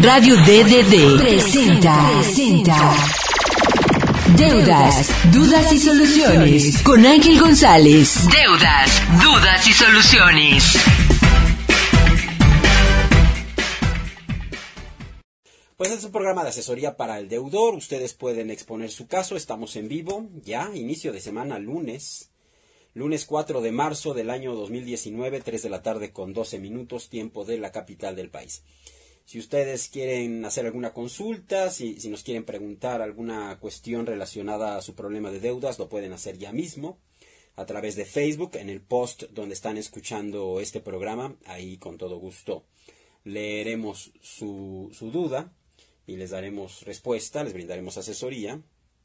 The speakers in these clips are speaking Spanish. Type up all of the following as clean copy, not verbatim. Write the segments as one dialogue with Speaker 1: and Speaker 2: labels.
Speaker 1: Radio DDD presenta Deudas, Dudas y Soluciones con Ángel González. Deudas, Dudas y Soluciones.
Speaker 2: Pues es un programa de asesoría para el deudor. Ustedes pueden exponer su caso. Estamos en vivo ya, inicio de semana, lunes 4 de marzo del año 2019, 3 de la tarde con 12 minutos, tiempo de la capital del país. Si ustedes quieren hacer alguna consulta, si nos quieren preguntar alguna cuestión relacionada a su problema de deudas, lo pueden hacer ya mismo a través de Facebook, en el post donde están escuchando este programa. Ahí con todo gusto leeremos su duda y les daremos respuesta, les brindaremos asesoría.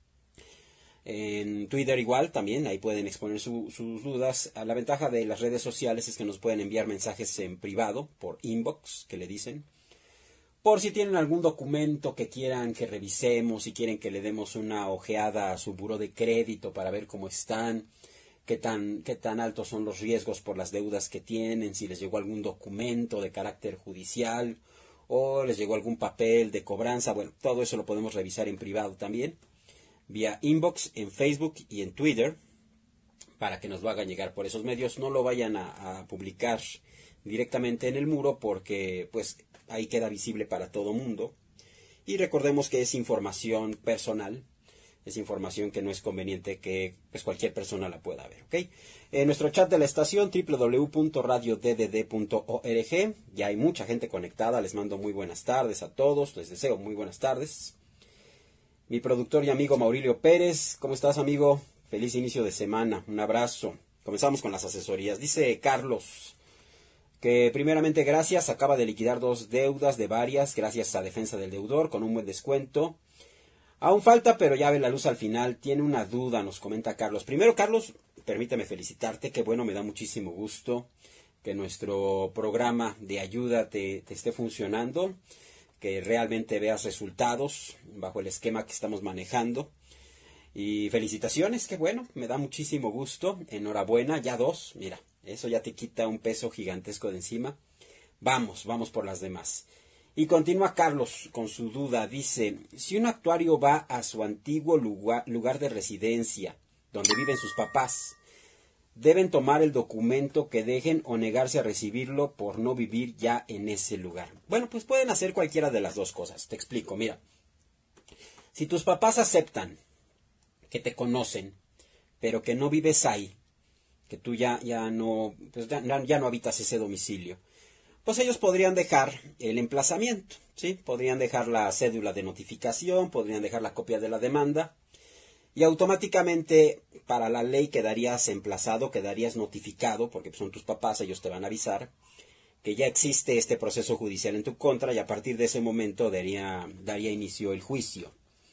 Speaker 2: En Twitter igual también, ahí pueden exponer sus dudas. La ventaja de las redes sociales es que nos pueden enviar mensajes en privado, por inbox, que le dicen. Por si tienen algún documento que quieran que revisemos, si quieren que le demos una ojeada a su buró de crédito para ver cómo están, qué tan altos son los riesgos por las deudas que tienen, si les llegó algún documento de carácter judicial o les llegó algún papel de cobranza. Bueno, todo eso lo podemos revisar en privado también, vía inbox en Facebook y en Twitter, para que nos lo hagan llegar por esos medios. No lo vayan a publicar directamente en el muro porque pues ahí queda visible para todo mundo. Y recordemos que es información personal, es información que no es conveniente que pues cualquier persona la pueda ver, ¿ok? En nuestro chat de la estación www.radioddd.org ya hay mucha gente conectada. Les mando muy buenas tardes a todos, les deseo muy buenas tardes. Mi productor y amigo Maurilio Pérez, ¿cómo estás, amigo? Feliz inicio de semana, un abrazo. Comenzamos con las asesorías. Dice Carlos que primeramente gracias, acaba de liquidar 2 deudas de varias, gracias a Defensa del Deudor, con un buen descuento. Aún falta, pero ya ve la luz al final. Tiene una duda, nos comenta Carlos. Primero, Carlos, permíteme felicitarte, que bueno, me da muchísimo gusto que nuestro programa de ayuda te esté funcionando, que realmente veas resultados bajo el esquema que estamos manejando. Y felicitaciones, que bueno, me da muchísimo gusto. Enhorabuena, ya 2, mira, eso ya te quita un peso gigantesco de encima. Vamos por las demás. Y continúa Carlos con su duda. Dice, si un actuario va a su antiguo lugar de residencia, donde viven sus papás, ¿deben tomar el documento que dejen o negarse a recibirlo por no vivir ya en ese lugar? Bueno, pues pueden hacer cualquiera de las dos cosas. Te explico, mira. Si tus papás aceptan que te conocen, pero que no vives ahí, que tú ya no habitas ese domicilio, pues ellos podrían dejar el emplazamiento, ¿sí? Podrían dejar la cédula de notificación, podrían dejar la copia de la demanda, y automáticamente para la ley quedarías emplazado, quedarías notificado, porque son tus papás, ellos te van a avisar que ya existe este proceso judicial en tu contra, y a partir de ese momento daría inicio el juicio.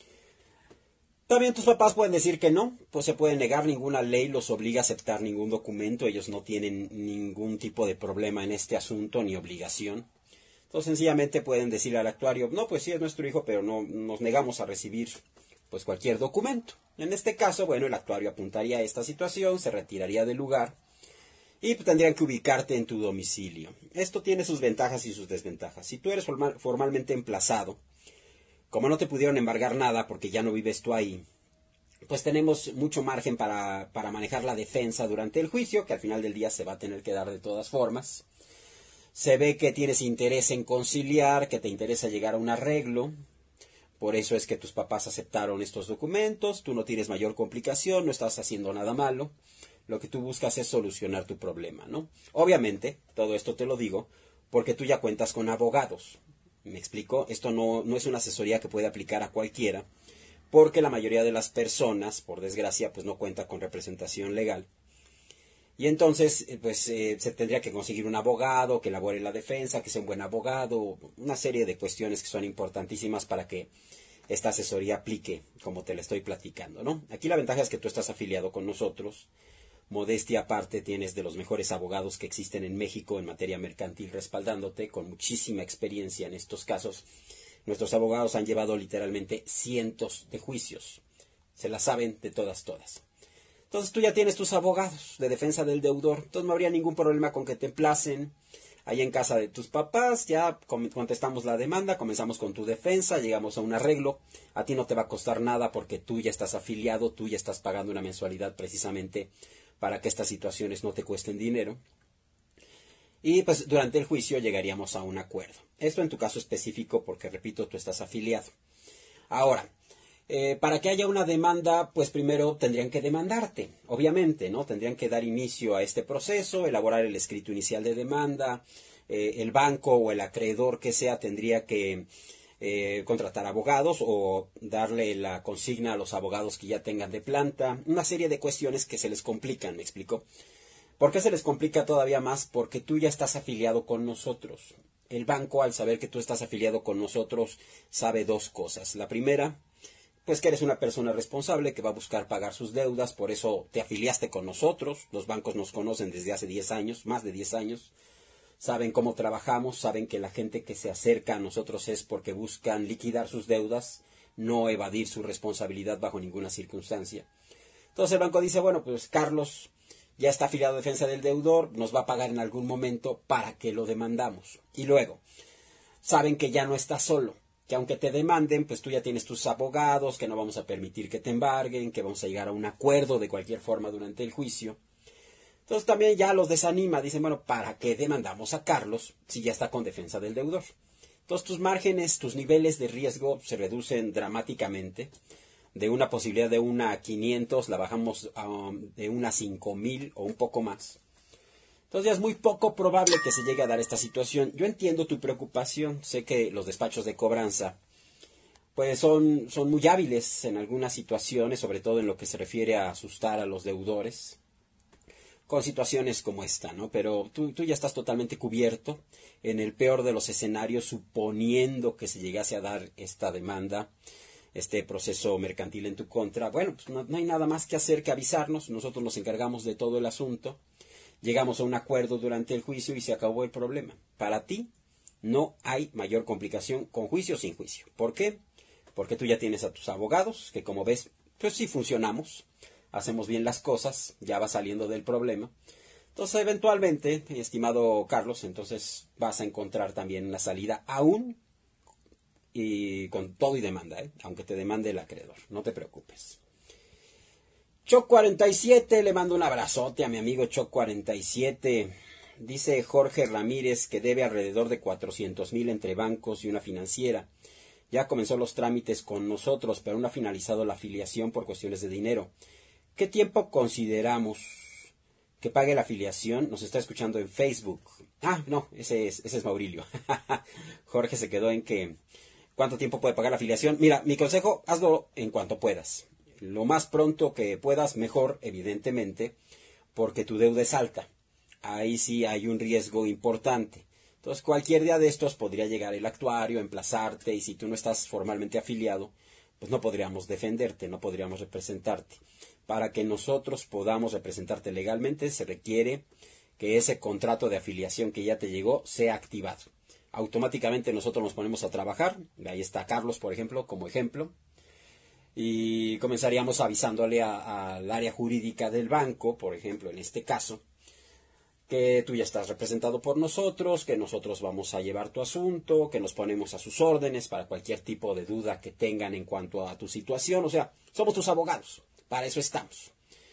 Speaker 2: También tus papás pueden decir que no, pues se pueden negar, ninguna ley los obliga a aceptar ningún documento, ellos no tienen ningún tipo de problema en este asunto ni obligación. Entonces sencillamente pueden decirle al actuario, no, pues sí es nuestro hijo, pero no nos negamos a recibir pues cualquier documento. En este caso, bueno, el actuario apuntaría a esta situación, se retiraría del lugar y pues, tendrían que ubicarte en tu domicilio. Esto tiene sus ventajas y sus desventajas. Si tú eres formalmente emplazado, como no te pudieron embargar nada porque ya no vives tú ahí, pues tenemos mucho margen para manejar la defensa durante el juicio, que al final del día se va a tener que dar de todas formas. Se ve que tienes interés en conciliar, que te interesa llegar a un arreglo. Por eso es que tus papás aceptaron estos documentos, tú no tienes mayor complicación, no estás haciendo nada malo. Lo que tú buscas es solucionar tu problema, ¿no? Obviamente, todo esto te lo digo porque tú ya cuentas con abogados. ¿Me explico? Esto no es una asesoría que puede aplicar a cualquiera, porque la mayoría de las personas, por desgracia, pues no cuenta con representación legal. Y entonces, se tendría que conseguir un abogado que elabore la defensa, que sea un buen abogado, una serie de cuestiones que son importantísimas para que esta asesoría aplique como te la estoy platicando, ¿no? Aquí la ventaja es que tú estás afiliado con nosotros. Modestia aparte, tienes de los mejores abogados que existen en México en materia mercantil respaldándote, con muchísima experiencia en estos casos. Nuestros abogados han llevado literalmente cientos de juicios. Se la saben de todas. Entonces tú ya tienes tus abogados de defensa del deudor. Entonces no habría ningún problema con que te emplacen. ahí en casa de tus papás, ya contestamos la demanda, comenzamos con tu defensa, llegamos a un arreglo, a ti no te va a costar nada porque tú ya estás afiliado, tú ya estás pagando una mensualidad precisamente para que estas situaciones no te cuesten dinero. Y pues durante el juicio llegaríamos a un acuerdo. Esto en tu caso específico porque, repito, tú estás afiliado. Ahora, para que haya una demanda, pues primero tendrían que demandarte, obviamente, ¿no? Tendrían que dar inicio a este proceso, elaborar el escrito inicial de demanda, el banco o el acreedor que sea tendría que contratar abogados o darle la consigna a los abogados que ya tengan de planta, una serie de cuestiones que se les complican, ¿me explico? ¿Por qué se les complica todavía más? Porque tú ya estás afiliado con nosotros. El banco, al saber que tú estás afiliado con nosotros, sabe dos cosas. La primera, pues que eres una persona responsable que va a buscar pagar sus deudas, por eso te afiliaste con nosotros. Los bancos nos conocen desde hace 10 años, más de 10 años. Saben cómo trabajamos, saben que la gente que se acerca a nosotros es porque buscan liquidar sus deudas, no evadir su responsabilidad bajo ninguna circunstancia. Entonces el banco dice, bueno, pues Carlos ya está afiliado a defensa del deudor, nos va a pagar en algún momento para que lo demandamos. Y luego, saben que ya no está solo, que aunque te demanden, pues tú ya tienes tus abogados, que no vamos a permitir que te embarguen, que vamos a llegar a un acuerdo de cualquier forma durante el juicio. Entonces también ya los desanima, dicen, bueno, ¿para qué demandamos a Carlos si ya está con defensa del deudor? Entonces tus márgenes, tus niveles de riesgo se reducen dramáticamente. De una posibilidad de 1 a 500 la bajamos de 1 a 5000 o un poco más. Entonces ya es muy poco probable que se llegue a dar esta situación. Yo entiendo tu preocupación, sé que los despachos de cobranza pues son muy hábiles en algunas situaciones, sobre todo en lo que se refiere a asustar a los deudores, con situaciones como esta, ¿no? Pero tú ya estás totalmente cubierto. En el peor de los escenarios, suponiendo que se llegase a dar esta demanda, este proceso mercantil en tu contra, bueno, pues no hay nada más que hacer que avisarnos, nosotros nos encargamos de todo el asunto. Llegamos a un acuerdo durante el juicio y se acabó el problema. Para ti no hay mayor complicación con juicio o sin juicio. ¿Por qué? Porque tú ya tienes a tus abogados, que como ves, pues sí funcionamos, hacemos bien las cosas, ya vas saliendo del problema. Entonces, eventualmente, estimado Carlos, entonces vas a encontrar también una salida aún y con todo y demanda, aunque te demande el acreedor, no te preocupes. Choc 47, le mando un abrazote a mi amigo Choc 47. Dice Jorge Ramírez que debe alrededor de 400,000 entre bancos y una financiera. Ya comenzó los trámites con nosotros, pero aún no ha finalizado la afiliación por cuestiones de dinero. ¿Qué tiempo consideramos que pague la afiliación? Nos está escuchando en Facebook. Ah, no, ese es Maurilio. Jorge se quedó en que ¿cuánto tiempo puede pagar la afiliación? Mira, mi consejo, hazlo en cuanto puedas. Lo más pronto que puedas, mejor, evidentemente, porque tu deuda es alta. Ahí sí hay un riesgo importante. Entonces, cualquier día de estos podría llegar el actuario, emplazarte, y si tú no estás formalmente afiliado, pues no podríamos defenderte, no podríamos representarte. Para que nosotros podamos representarte legalmente, se requiere que ese contrato de afiliación que ya te llegó sea activado. Automáticamente nosotros nos ponemos a trabajar. Ahí está Carlos, por ejemplo, como ejemplo. Y comenzaríamos avisándole al área jurídica del banco, por ejemplo, en este caso, que tú ya estás representado por nosotros, que nosotros vamos a llevar tu asunto, que nos ponemos a sus órdenes para cualquier tipo de duda que tengan en cuanto a tu situación. O sea, somos tus abogados, para eso estamos.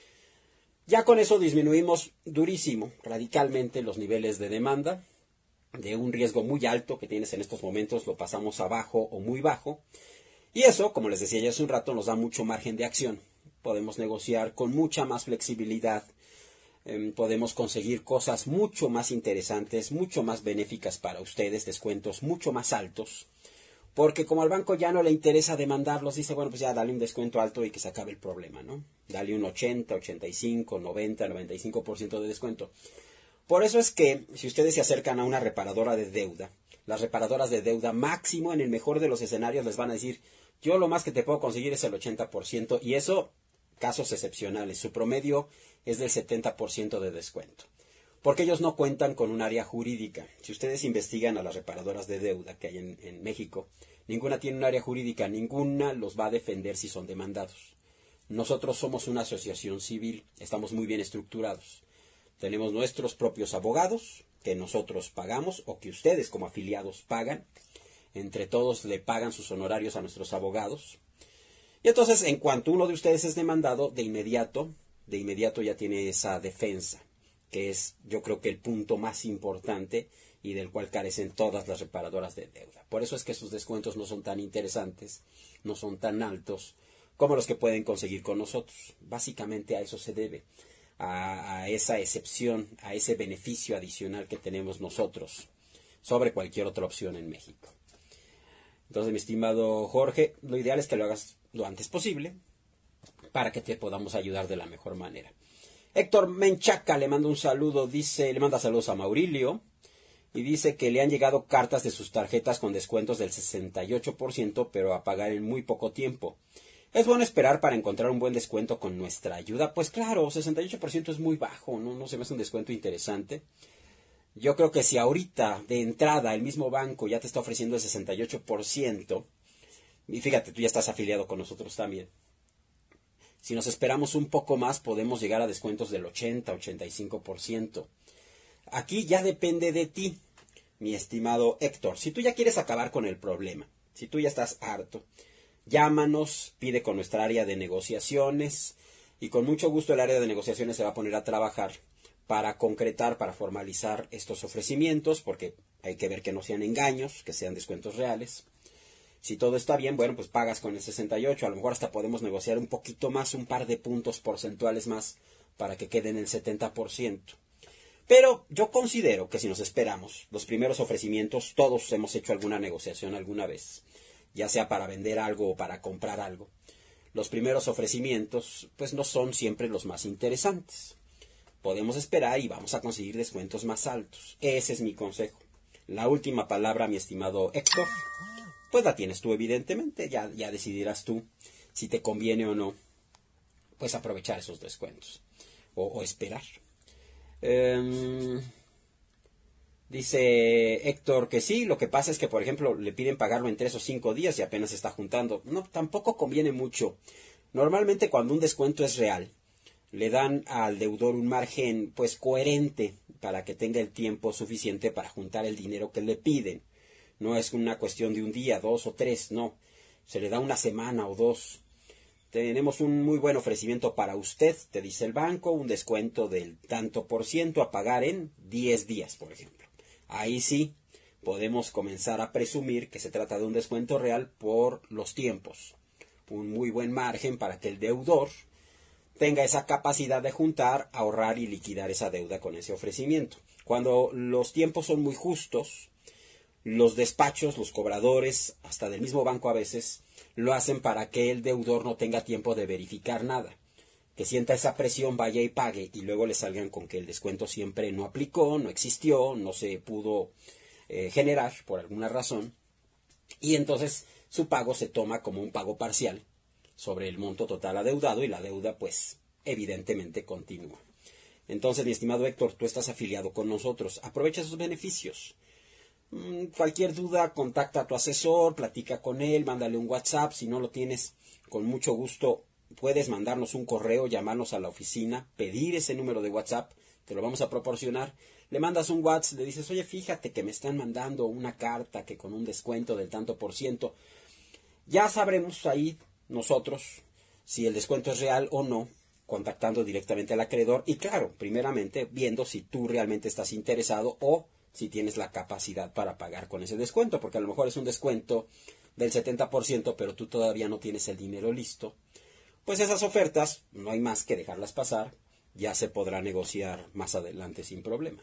Speaker 2: Ya con eso disminuimos durísimo, radicalmente, los niveles de demanda. De un riesgo muy alto que tienes en estos momentos, lo pasamos a bajo o muy bajo. Y eso, como les decía ya hace un rato, nos da mucho margen de acción. Podemos negociar con mucha más flexibilidad. Podemos conseguir cosas mucho más interesantes, mucho más benéficas para ustedes, descuentos mucho más altos. Porque como al banco ya no le interesa demandarlos, dice, bueno, pues ya dale un descuento alto y que se acabe el problema, ¿no? Dale un 80, 85, 90, 95% de descuento. Por eso es que si ustedes se acercan a una reparadora de deuda, las reparadoras de deuda máximo en el mejor de los escenarios les van a decir, yo lo más que te puedo conseguir es el 80% y eso, casos excepcionales, su promedio es del 70% de descuento. Porque ellos no cuentan con un área jurídica. Si ustedes investigan a las reparadoras de deuda que hay en México, ninguna tiene un área jurídica, ninguna los va a defender si son demandados. Nosotros somos una asociación civil, estamos muy bien estructurados. Tenemos nuestros propios abogados, que nosotros pagamos o que ustedes como afiliados pagan. Entre todos le pagan sus honorarios a nuestros abogados. Y entonces, en cuanto uno de ustedes es demandado, de inmediato ya tiene esa defensa, que es, yo creo que el punto más importante y del cual carecen todas las reparadoras de deuda. Por eso es que sus descuentos no son tan interesantes, no son tan altos como los que pueden conseguir con nosotros. Básicamente a eso se debe, a esa excepción, a ese beneficio adicional que tenemos nosotros sobre cualquier otra opción en México. Entonces, mi estimado Jorge, lo ideal es que lo hagas lo antes posible para que te podamos ayudar de la mejor manera. Héctor Menchaca le manda un saludo, le manda saludos a Maurilio y dice que le han llegado cartas de sus tarjetas con descuentos del 68%, pero a pagar en muy poco tiempo. ¿Es bueno esperar para encontrar un buen descuento con nuestra ayuda? Pues claro, 68% es muy bajo, no se me hace un descuento interesante. Yo creo que si ahorita, de entrada, el mismo banco ya te está ofreciendo el 68%, y fíjate, tú ya estás afiliado con nosotros también, si nos esperamos un poco más, podemos llegar a descuentos del 80-85%. Aquí ya depende de ti, mi estimado Héctor. Si tú ya quieres acabar con el problema, si tú ya estás harto, llámanos, pide con nuestra área de negociaciones, y con mucho gusto el área de negociaciones se va a poner a trabajar para concretar, para formalizar estos ofrecimientos, porque hay que ver que no sean engaños, que sean descuentos reales. Si todo está bien, bueno, pues pagas con el 68, a lo mejor hasta podemos negociar un poquito más, un par de puntos porcentuales más, para que quede en el 70%. Pero yo considero que si nos esperamos, los primeros ofrecimientos, todos hemos hecho alguna negociación alguna vez, ya sea para vender algo o para comprar algo. Los primeros ofrecimientos, pues no son siempre los más interesantes. Podemos esperar y vamos a conseguir descuentos más altos. Ese es mi consejo. La última palabra, mi estimado Héctor, pues la tienes tú evidentemente. Ya decidirás tú si te conviene o no, pues aprovechar esos descuentos o esperar. Dice Héctor que sí, lo que pasa es que, por ejemplo, le piden pagarlo en 3 o 5 días y apenas se está juntando. No, tampoco conviene mucho. Normalmente cuando un descuento es real, le dan al deudor un margen pues coherente para que tenga el tiempo suficiente para juntar el dinero que le piden. No es una cuestión de un día, 2 o 3, no. Se le da una semana o 2. Tenemos un muy buen ofrecimiento para usted, te dice el banco, un descuento del tanto por ciento a pagar en 10 días, por ejemplo. Ahí sí podemos comenzar a presumir que se trata de un descuento real por los tiempos. Un muy buen margen para que el deudor tenga esa capacidad de juntar, ahorrar y liquidar esa deuda con ese ofrecimiento. Cuando los tiempos son muy justos, los despachos, los cobradores, hasta del mismo banco a veces, lo hacen para que el deudor no tenga tiempo de verificar nada. Que sienta esa presión, vaya y pague, y luego le salgan con que el descuento siempre no aplicó, no existió, no se pudo generar por alguna razón, y entonces su pago se toma como un pago parcial sobre el monto total adeudado y la deuda pues evidentemente continúa. Entonces, mi estimado Héctor, tú estás afiliado con nosotros, aprovecha esos beneficios. Cualquier duda, contacta a tu asesor, platica con él, mándale un WhatsApp, si no lo tienes, con mucho gusto puedes mandarnos un correo, llamarnos a la oficina, pedir ese número de WhatsApp, te lo vamos a proporcionar. Le mandas un WhatsApp, le dices, oye, fíjate que me están mandando una carta que con un descuento del tanto por ciento. Ya sabremos ahí nosotros si el descuento es real o no, contactando directamente al acreedor y claro, primeramente viendo si tú realmente estás interesado o si tienes la capacidad para pagar con ese descuento, porque a lo mejor es un descuento del 70%, pero tú todavía no tienes el dinero listo. Pues esas ofertas no hay más que dejarlas pasar, ya se podrá negociar más adelante sin problema.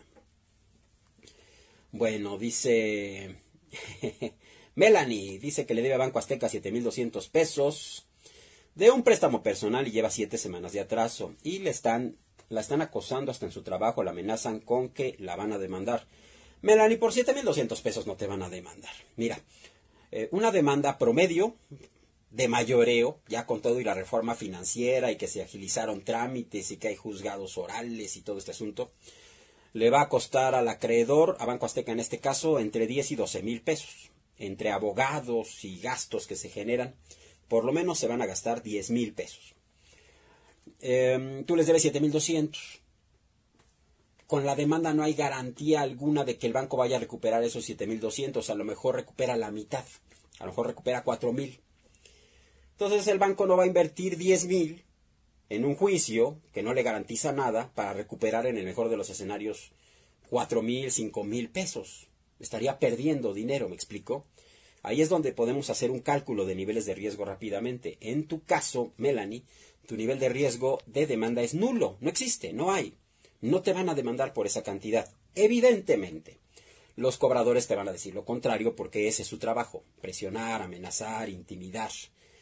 Speaker 2: Bueno, dice Melanie, dice que le debe a Banco Azteca 7,200 pesos de un préstamo personal y lleva 7 semanas de atraso y la están acosando hasta en su trabajo, la amenazan con que la van a demandar. Melanie, por 7,200 pesos no te van a demandar. Mira, una demanda promedio de mayoreo, ya con todo y la reforma financiera y que se agilizaron trámites y que hay juzgados orales y todo este asunto, le va a costar al acreedor, a Banco Azteca en este caso, entre 10 y 12 mil pesos. Entre abogados y gastos que se generan, por lo menos se van a gastar 10,000 pesos. Tú les debes 7,200. con la demanda no hay garantía alguna de que el banco vaya a recuperar esos 7,200, a lo mejor recupera la mitad, a lo mejor recupera 4,000. Entonces el banco no va a invertir 10,000 en un juicio que no le garantiza nada para recuperar en el mejor de los escenarios 4,000, 5,000 pesos. Estaría perdiendo dinero, ¿me explico? Ahí es donde podemos hacer un cálculo de niveles de riesgo rápidamente. En tu caso, Melanie, tu nivel de riesgo de demanda es nulo, no existe, no hay. No te van a demandar por esa cantidad. Evidentemente, los cobradores te van a decir lo contrario porque ese es su trabajo, presionar, amenazar, intimidar.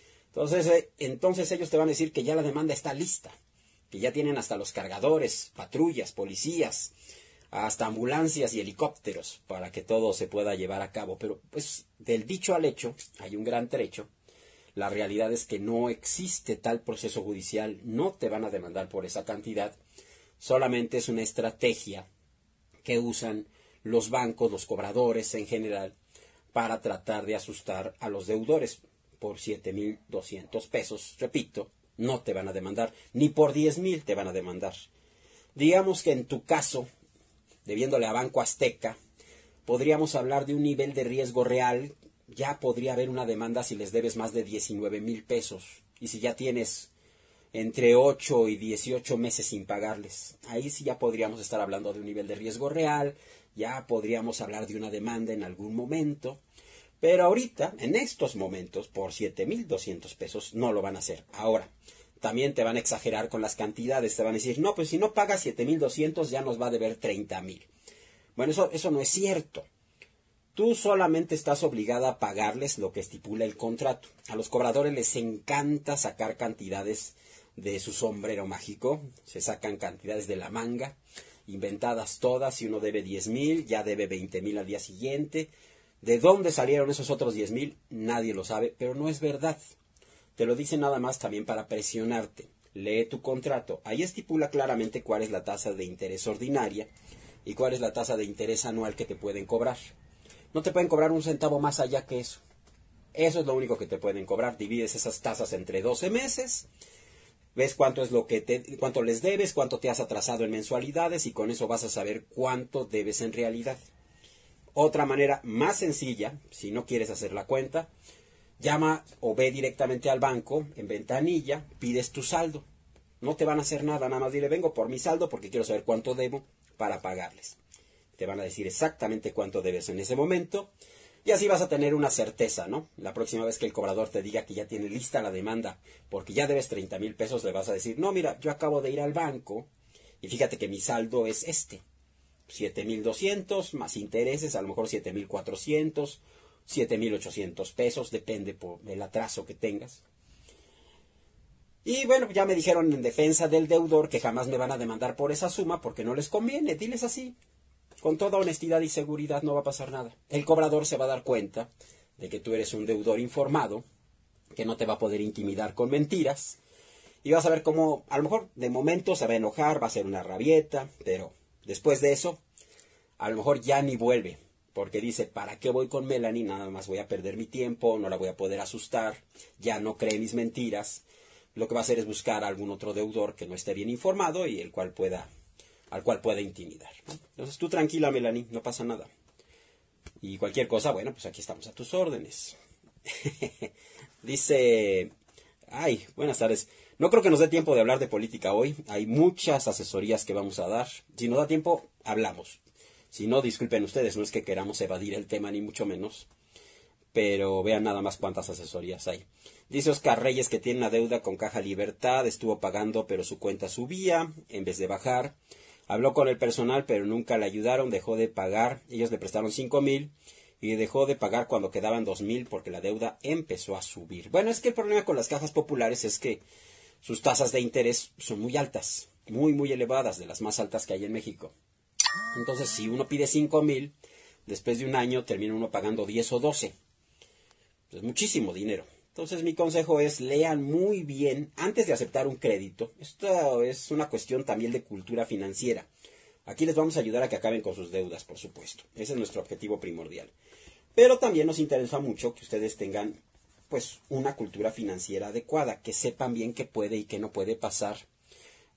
Speaker 2: Entonces ellos te van a decir que ya la demanda está lista, que ya tienen hasta los cargadores, patrullas, policías, hasta ambulancias y helicópteros para que todo se pueda llevar a cabo. Pero pues del dicho al hecho hay un gran trecho. La realidad es que no existe tal proceso judicial, no te van a demandar por esa cantidad. Solamente es una estrategia que usan los bancos, los cobradores en general, para tratar de asustar a los deudores. Por 7,200 pesos, repito, no te van a demandar, ni por 10,000 te van a demandar. Digamos que en tu caso, debiéndole a Banco Azteca, podríamos hablar de un nivel de riesgo real. Ya podría haber una demanda si les debes más de 19,000 pesos. Y si ya tienes entre 8 y 18 meses sin pagarles. Ahí sí ya podríamos estar hablando de un nivel de riesgo real. Ya podríamos hablar de una demanda en algún momento. Pero ahorita, en estos momentos, por 7,200 pesos, no lo van a hacer. Ahora, también te van a exagerar con las cantidades. Te van a decir, no, pues si no pagas 7,200 ya nos va a deber 30,000. Bueno, eso no es cierto. Tú solamente estás obligada a pagarles lo que estipula el contrato. A los cobradores les encanta sacar cantidades de su sombrero mágico. Se sacan cantidades de la manga, inventadas todas. Si uno debe 10,000, ya debe 20,000 al día siguiente. ¿De dónde salieron esos otros 10,000? Nadie lo sabe, pero no es verdad. Te lo dicen nada más también para presionarte. Lee tu contrato. Ahí estipula claramente cuál es la tasa de interés ordinaria y cuál es la tasa de interés anual que te pueden cobrar. No te pueden cobrar un centavo más allá que eso. Eso es lo único que te pueden cobrar. Divides esas tasas entre 12 meses, ves cuánto es cuánto les debes, cuánto te has atrasado en mensualidades y con eso vas a saber cuánto debes en realidad. Otra manera más sencilla, si no quieres hacer la cuenta, llama o ve directamente al banco, en ventanilla, pides tu saldo. No te van a hacer nada, nada más dile, vengo por mi saldo porque quiero saber cuánto debo para pagarles. Te van a decir exactamente cuánto debes en ese momento y así vas a tener una certeza, ¿no? La próxima vez que el cobrador te diga que ya tiene lista la demanda porque ya debes 30,000 pesos, le vas a decir, no, mira, yo acabo de ir al banco y fíjate que mi saldo es 7,200 más intereses, a lo mejor 7,400, 7,800 pesos, depende del atraso que tengas. Y bueno, ya me dijeron en defensa del deudor que jamás me van a demandar por esa suma porque no les conviene, diles así. Con toda honestidad y seguridad no va a pasar nada. El cobrador se va a dar cuenta de que tú eres un deudor informado, que no te va a poder intimidar con mentiras, y vas a ver cómo, a lo mejor de momento se va a enojar, va a ser una rabieta, pero después de eso, a lo mejor ya ni vuelve, porque dice, ¿para qué voy con Melanie? Nada más voy a perder mi tiempo, no la voy a poder asustar, ya no cree mis mentiras. Lo que va a hacer es buscar a algún otro deudor que no esté bien informado y al cual pueda intimidar, ¿no? Entonces tú tranquila, Melanie, no pasa nada. Y cualquier cosa, bueno, pues aquí estamos a tus órdenes. Dice, buenas tardes. No creo que nos dé tiempo de hablar de política hoy. Hay muchas asesorías que vamos a dar. Si nos da tiempo, hablamos. Si no, disculpen ustedes, no es que queramos evadir el tema, ni mucho menos. Pero vean nada más cuántas asesorías hay. Dice Oscar Reyes que tiene una deuda con Caja Libertad, estuvo pagando, pero su cuenta subía en vez de bajar. Habló con el personal, pero nunca le ayudaron, dejó de pagar. Ellos le prestaron 5,000 y dejó de pagar cuando quedaban 2,000 porque la deuda empezó a subir. Bueno, es que el problema con las cajas populares es que sus tasas de interés son muy altas, muy, muy elevadas, de las más altas que hay en México. Entonces, si uno pide 5,000, después de un año termina uno pagando 10 o 12. Es muchísimo dinero. Entonces, mi consejo es, lean muy bien antes de aceptar un crédito. Esto es una cuestión también de cultura financiera. Aquí les vamos a ayudar a que acaben con sus deudas, por supuesto. Ese es nuestro objetivo primordial. Pero también nos interesa mucho que ustedes tengan, pues, una cultura financiera adecuada, que sepan bien qué puede y qué no puede pasar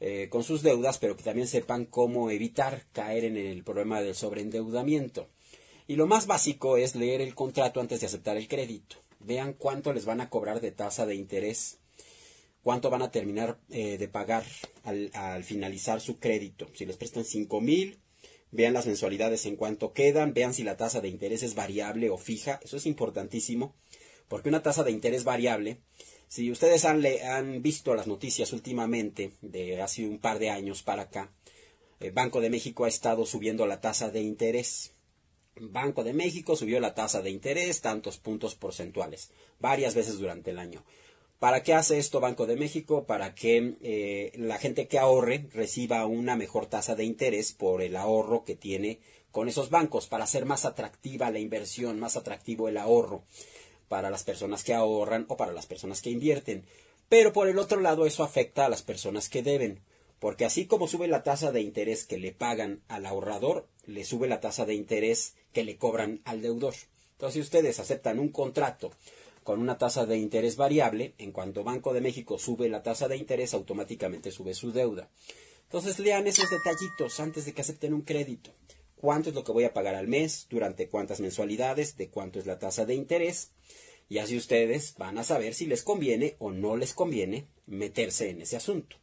Speaker 2: con sus deudas, pero que también sepan cómo evitar caer en el problema del sobreendeudamiento. Y lo más básico es leer el contrato antes de aceptar el crédito. Vean cuánto les van a cobrar de tasa de interés, cuánto van a terminar de pagar al finalizar su crédito. Si les prestan 5,000, vean las mensualidades en cuánto quedan, vean si la tasa de interés es variable o fija. Eso es importantísimo, porque una tasa de interés variable, si ustedes han visto las noticias últimamente, de hace un par de años para acá, el Banco de México ha estado subiendo la tasa de interés. Banco de México subió la tasa de interés tantos puntos porcentuales, varias veces durante el año. ¿Para qué hace esto Banco de México? Para que la gente que ahorre reciba una mejor tasa de interés por el ahorro que tiene con esos bancos, para hacer más atractiva la inversión, más atractivo el ahorro para las personas que ahorran o para las personas que invierten. Pero por el otro lado eso afecta a las personas que deben, porque así como sube la tasa de interés que le pagan al ahorrador, le sube la tasa de interés que le cobran al deudor. Entonces, si ustedes aceptan un contrato con una tasa de interés variable, en cuanto Banco de México sube la tasa de interés, automáticamente sube su deuda. Entonces, lean esos detallitos antes de que acepten un crédito. ¿Cuánto es lo que voy a pagar al mes? ¿Durante cuántas mensualidades? ¿De cuánto es la tasa de interés? Y así ustedes van a saber si les conviene o no les conviene meterse en ese asunto.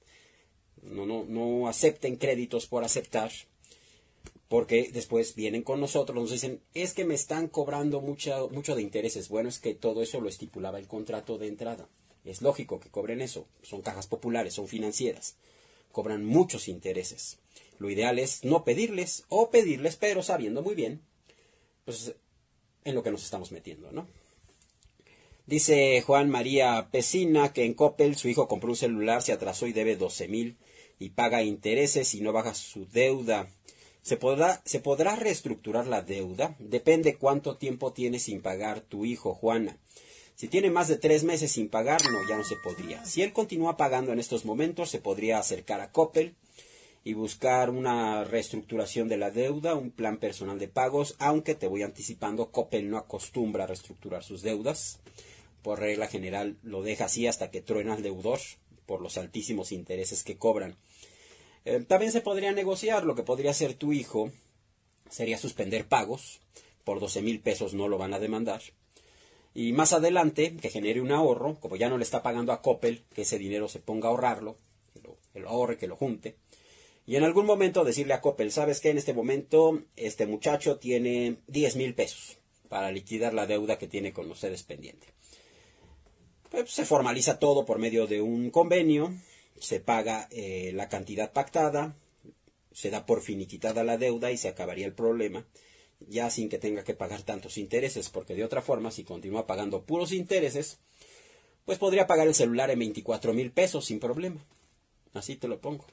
Speaker 2: No acepten créditos por aceptar, porque después vienen con nosotros, nos dicen, es que me están cobrando mucho de intereses. Bueno, es que todo eso lo estipulaba el contrato de entrada. Es lógico que cobren eso. Son cajas populares, son financieras. Cobran muchos intereses. Lo ideal es no pedirles, o pedirles, pero sabiendo muy bien, pues, en lo que nos estamos metiendo, ¿no? Dice Juan María Pesina que en Coppel su hijo compró un celular, se atrasó y debe 12,000 y paga intereses y no baja su deuda. ¿Se podrá reestructurar la deuda? Depende cuánto tiempo tiene sin pagar tu hijo, Juana. Si tiene más de 3 meses sin pagar, no, ya no se podría. Si él continúa pagando en estos momentos, se podría acercar a Coppel y buscar una reestructuración de la deuda, un plan personal de pagos, aunque te voy anticipando, Coppel no acostumbra a reestructurar sus deudas. Por regla general lo deja así hasta que truena el deudor por los altísimos intereses que cobran. También se podría negociar. Lo que podría hacer tu hijo sería suspender pagos. Por 12,000 pesos no lo van a demandar. Y más adelante, que genere un ahorro, como ya no le está pagando a Coppel, que ese dinero se ponga a ahorrarlo, que lo ahorre, que lo junte. Y en algún momento decirle a Coppel, ¿sabes qué? En este momento este muchacho tiene 10,000 pesos para liquidar la deuda que tiene con ustedes pendiente. Pues se formaliza todo por medio de un convenio, se paga la cantidad pactada, se da por finiquitada la deuda y se acabaría el problema, ya sin que tenga que pagar tantos intereses, porque de otra forma, si continúa pagando puros intereses, pues podría pagar el celular en 24,000 pesos sin problema. Así te lo pongo.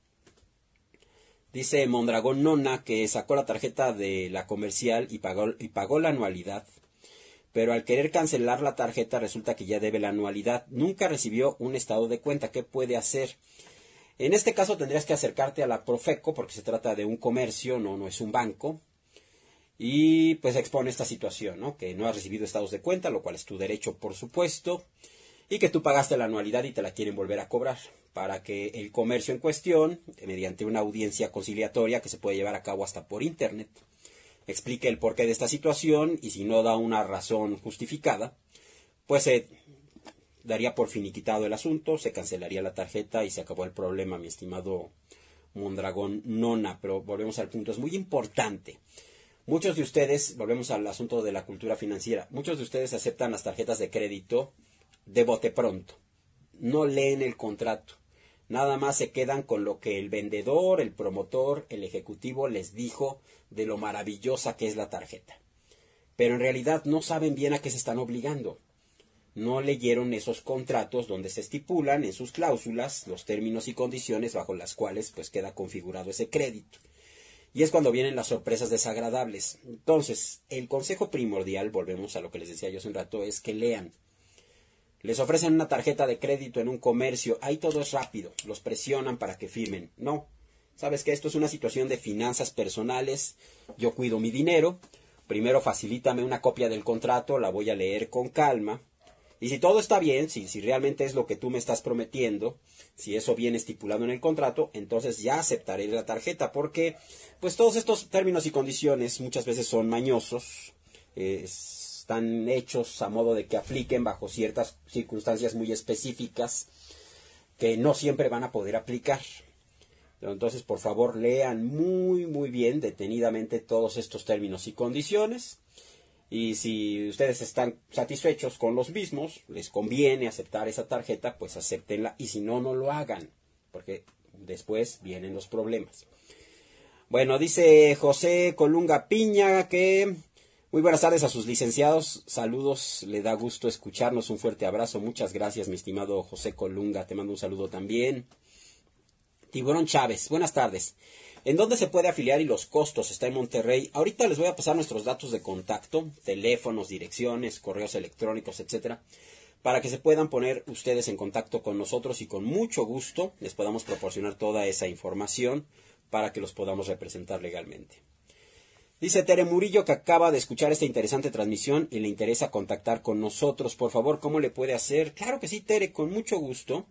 Speaker 2: Dice Mondragón Nona que sacó la tarjeta de la comercial y pagó la anualidad, pero al querer cancelar la tarjeta resulta que ya debe la anualidad. Nunca recibió un estado de cuenta. ¿Qué puede hacer? En este caso tendrías que acercarte a la Profeco, porque se trata de un comercio, no es un banco. Y pues expone esta situación, ¿no? Que no has recibido estados de cuenta, lo cual es tu derecho, por supuesto, y que tú pagaste la anualidad y te la quieren volver a cobrar, para que el comercio en cuestión, mediante una audiencia conciliatoria que se puede llevar a cabo hasta por internet, explique el porqué de esta situación, y si no da una razón justificada, pues se daría por finiquitado el asunto, se cancelaría la tarjeta y se acabó el problema, mi estimado Mondragón Nona. Pero volvemos al punto, es muy importante. Muchos de ustedes, volvemos al asunto de la cultura financiera, muchos de ustedes aceptan las tarjetas de crédito de bote pronto, no leen el contrato, nada más se quedan con lo que el vendedor, el promotor, el ejecutivo les dijo de lo maravillosa que es la tarjeta. Pero en realidad no saben bien a qué se están obligando. No leyeron esos contratos donde se estipulan en sus cláusulas los términos y condiciones bajo las cuales pues queda configurado ese crédito. Y es cuando vienen las sorpresas desagradables. Entonces, el consejo primordial, volvemos a lo que les decía yo hace un rato, es que lean. Les ofrecen una tarjeta de crédito en un comercio, ahí todo es rápido, los presionan para que firmen. No, sabes que esto es una situación de finanzas personales, yo cuido mi dinero, primero facilítame una copia del contrato, la voy a leer con calma, Y si todo está bien, si realmente es lo que tú me estás prometiendo, si eso viene estipulado en el contrato, entonces ya aceptaré la tarjeta, porque pues todos estos términos y condiciones muchas veces son mañosos, están hechos a modo de que apliquen bajo ciertas circunstancias muy específicas que no siempre van a poder aplicar. Entonces, por favor, lean muy bien, detenidamente, todos estos términos y condiciones. Y si ustedes están satisfechos con los mismos, les conviene aceptar esa tarjeta, pues acéptenla. Y si no, no lo hagan, porque después vienen los problemas. Bueno, dice José Colunga Piña que muy buenas tardes a sus licenciados. Saludos, le da gusto escucharnos. Un fuerte abrazo. Muchas gracias, mi estimado José Colunga. Te mando un saludo también. Tiburón Chávez, buenas tardes. ¿En dónde se puede afiliar y los costos? Está en Monterrey. Ahorita les voy a pasar nuestros datos de contacto, teléfonos, direcciones, correos electrónicos, etcétera, para que se puedan poner ustedes en contacto con nosotros y con mucho gusto les podamos proporcionar toda esa información para que los podamos representar legalmente. Dice Tere Murillo que acaba de escuchar esta interesante transmisión y le interesa contactar con nosotros. Por favor, ¿cómo le puede hacer? Claro que sí, Tere, con mucho gusto.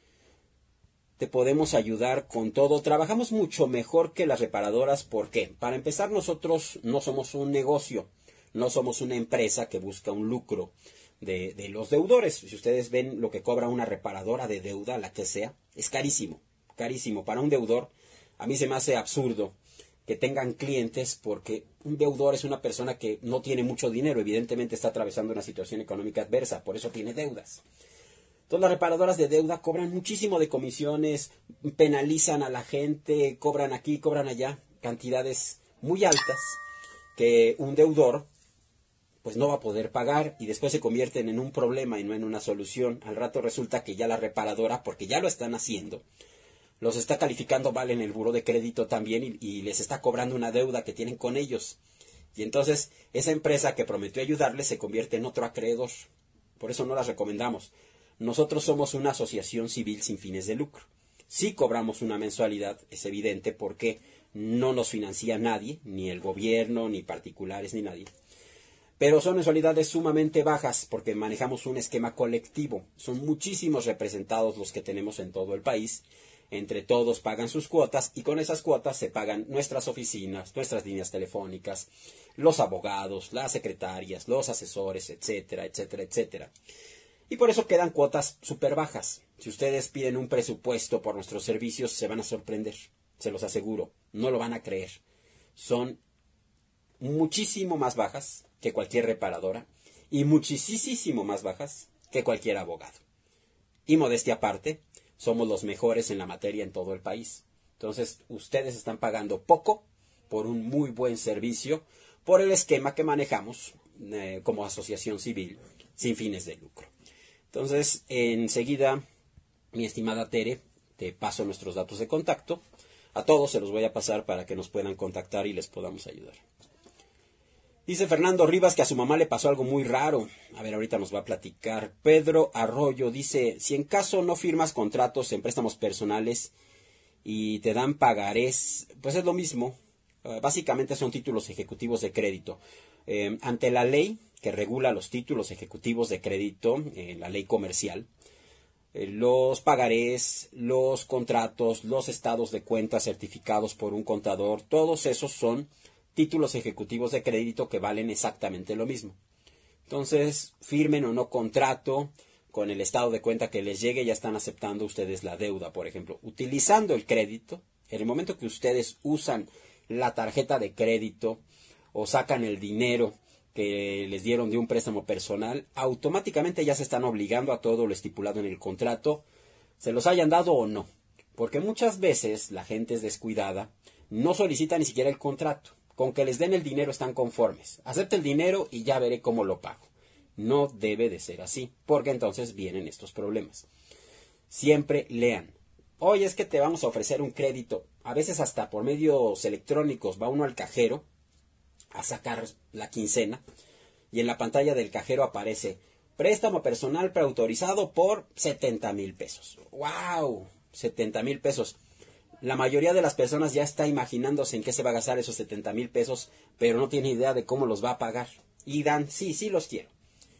Speaker 2: Te podemos ayudar con todo. Trabajamos mucho mejor que las reparadoras. ¿Por qué? Para empezar, nosotros no somos un negocio, no somos una empresa que busca un lucro de los deudores. Si ustedes ven lo que cobra una reparadora de deuda, la que sea, es carísimo, carísimo. Para un deudor, a mí se me hace absurdo que tengan clientes, porque un deudor es una persona que no tiene mucho dinero, evidentemente está atravesando una situación económica adversa, por eso tiene deudas. Entonces las reparadoras de deuda cobran muchísimo de comisiones, penalizan a la gente, cobran aquí, cobran allá, cantidades muy altas que un deudor pues no va a poder pagar y después se convierten en un problema y no en una solución. Al rato resulta que ya la reparadora, porque ya lo están haciendo, los está calificando mal en el buró de crédito también y les está cobrando una deuda que tienen con ellos. Y entonces esa empresa que prometió ayudarles se convierte en otro acreedor. Por eso no las recomendamos. Nosotros somos una asociación civil sin fines de lucro. Sí cobramos una mensualidad, es evidente, porque no nos financia nadie, ni el gobierno, ni particulares, ni nadie. Pero son mensualidades sumamente bajas porque manejamos un esquema colectivo. Son muchísimos representados los que tenemos en todo el país. Entre todos pagan sus cuotas y con esas cuotas se pagan nuestras oficinas, nuestras líneas telefónicas, los abogados, las secretarias, los asesores, etcétera, etcétera, etcétera. Y por eso quedan cuotas súper bajas. Si ustedes piden un presupuesto por nuestros servicios, se van a sorprender. Se los aseguro. No lo van a creer. Son muchísimo más bajas que cualquier reparadora y muchísimo más bajas que cualquier abogado. Y modestia aparte, somos los mejores en la materia en todo el país. Entonces, ustedes están pagando poco por un muy buen servicio, por el esquema que manejamos como asociación civil sin fines de lucro. Entonces, enseguida, mi estimada Tere, te paso nuestros datos de contacto. A todos se los voy a pasar para que nos puedan contactar y les podamos ayudar. Dice Fernando Rivas que a su mamá le pasó algo muy raro. A ver, ahorita nos va a platicar. Pedro Arroyo dice, si en caso no firmas contratos en préstamos personales y te dan pagarés, pues es lo mismo. Básicamente son títulos ejecutivos de crédito. Ante la ley que regula los títulos ejecutivos de crédito, la ley comercial, los pagarés, los contratos, los estados de cuenta certificados por un contador, todos esos son títulos ejecutivos de crédito que valen exactamente lo mismo. Entonces, firmen o no contrato, con el estado de cuenta que les llegue ya están aceptando ustedes la deuda, por ejemplo. Utilizando el crédito, en el momento que ustedes usan la tarjeta de crédito o sacan el dinero que les dieron de un préstamo personal, automáticamente ya se están obligando a todo lo estipulado en el contrato, se los hayan dado o no. Porque muchas veces la gente es descuidada, no solicita ni siquiera el contrato. Con que les den el dinero están conformes. Acepte el dinero y ya veré cómo lo pago. No debe de ser así, porque entonces vienen estos problemas. Siempre lean. Oye, es que te vamos a ofrecer un crédito. A veces hasta por medios electrónicos va uno al cajero a sacar la quincena y en la pantalla del cajero aparece préstamo personal preautorizado por 70,000 pesos. ¡Wow! 70,000 pesos. La mayoría de las personas ya está imaginándose en qué se va a gastar esos 70,000 pesos, pero no tiene idea de cómo los va a pagar. Y dan, sí los quiero.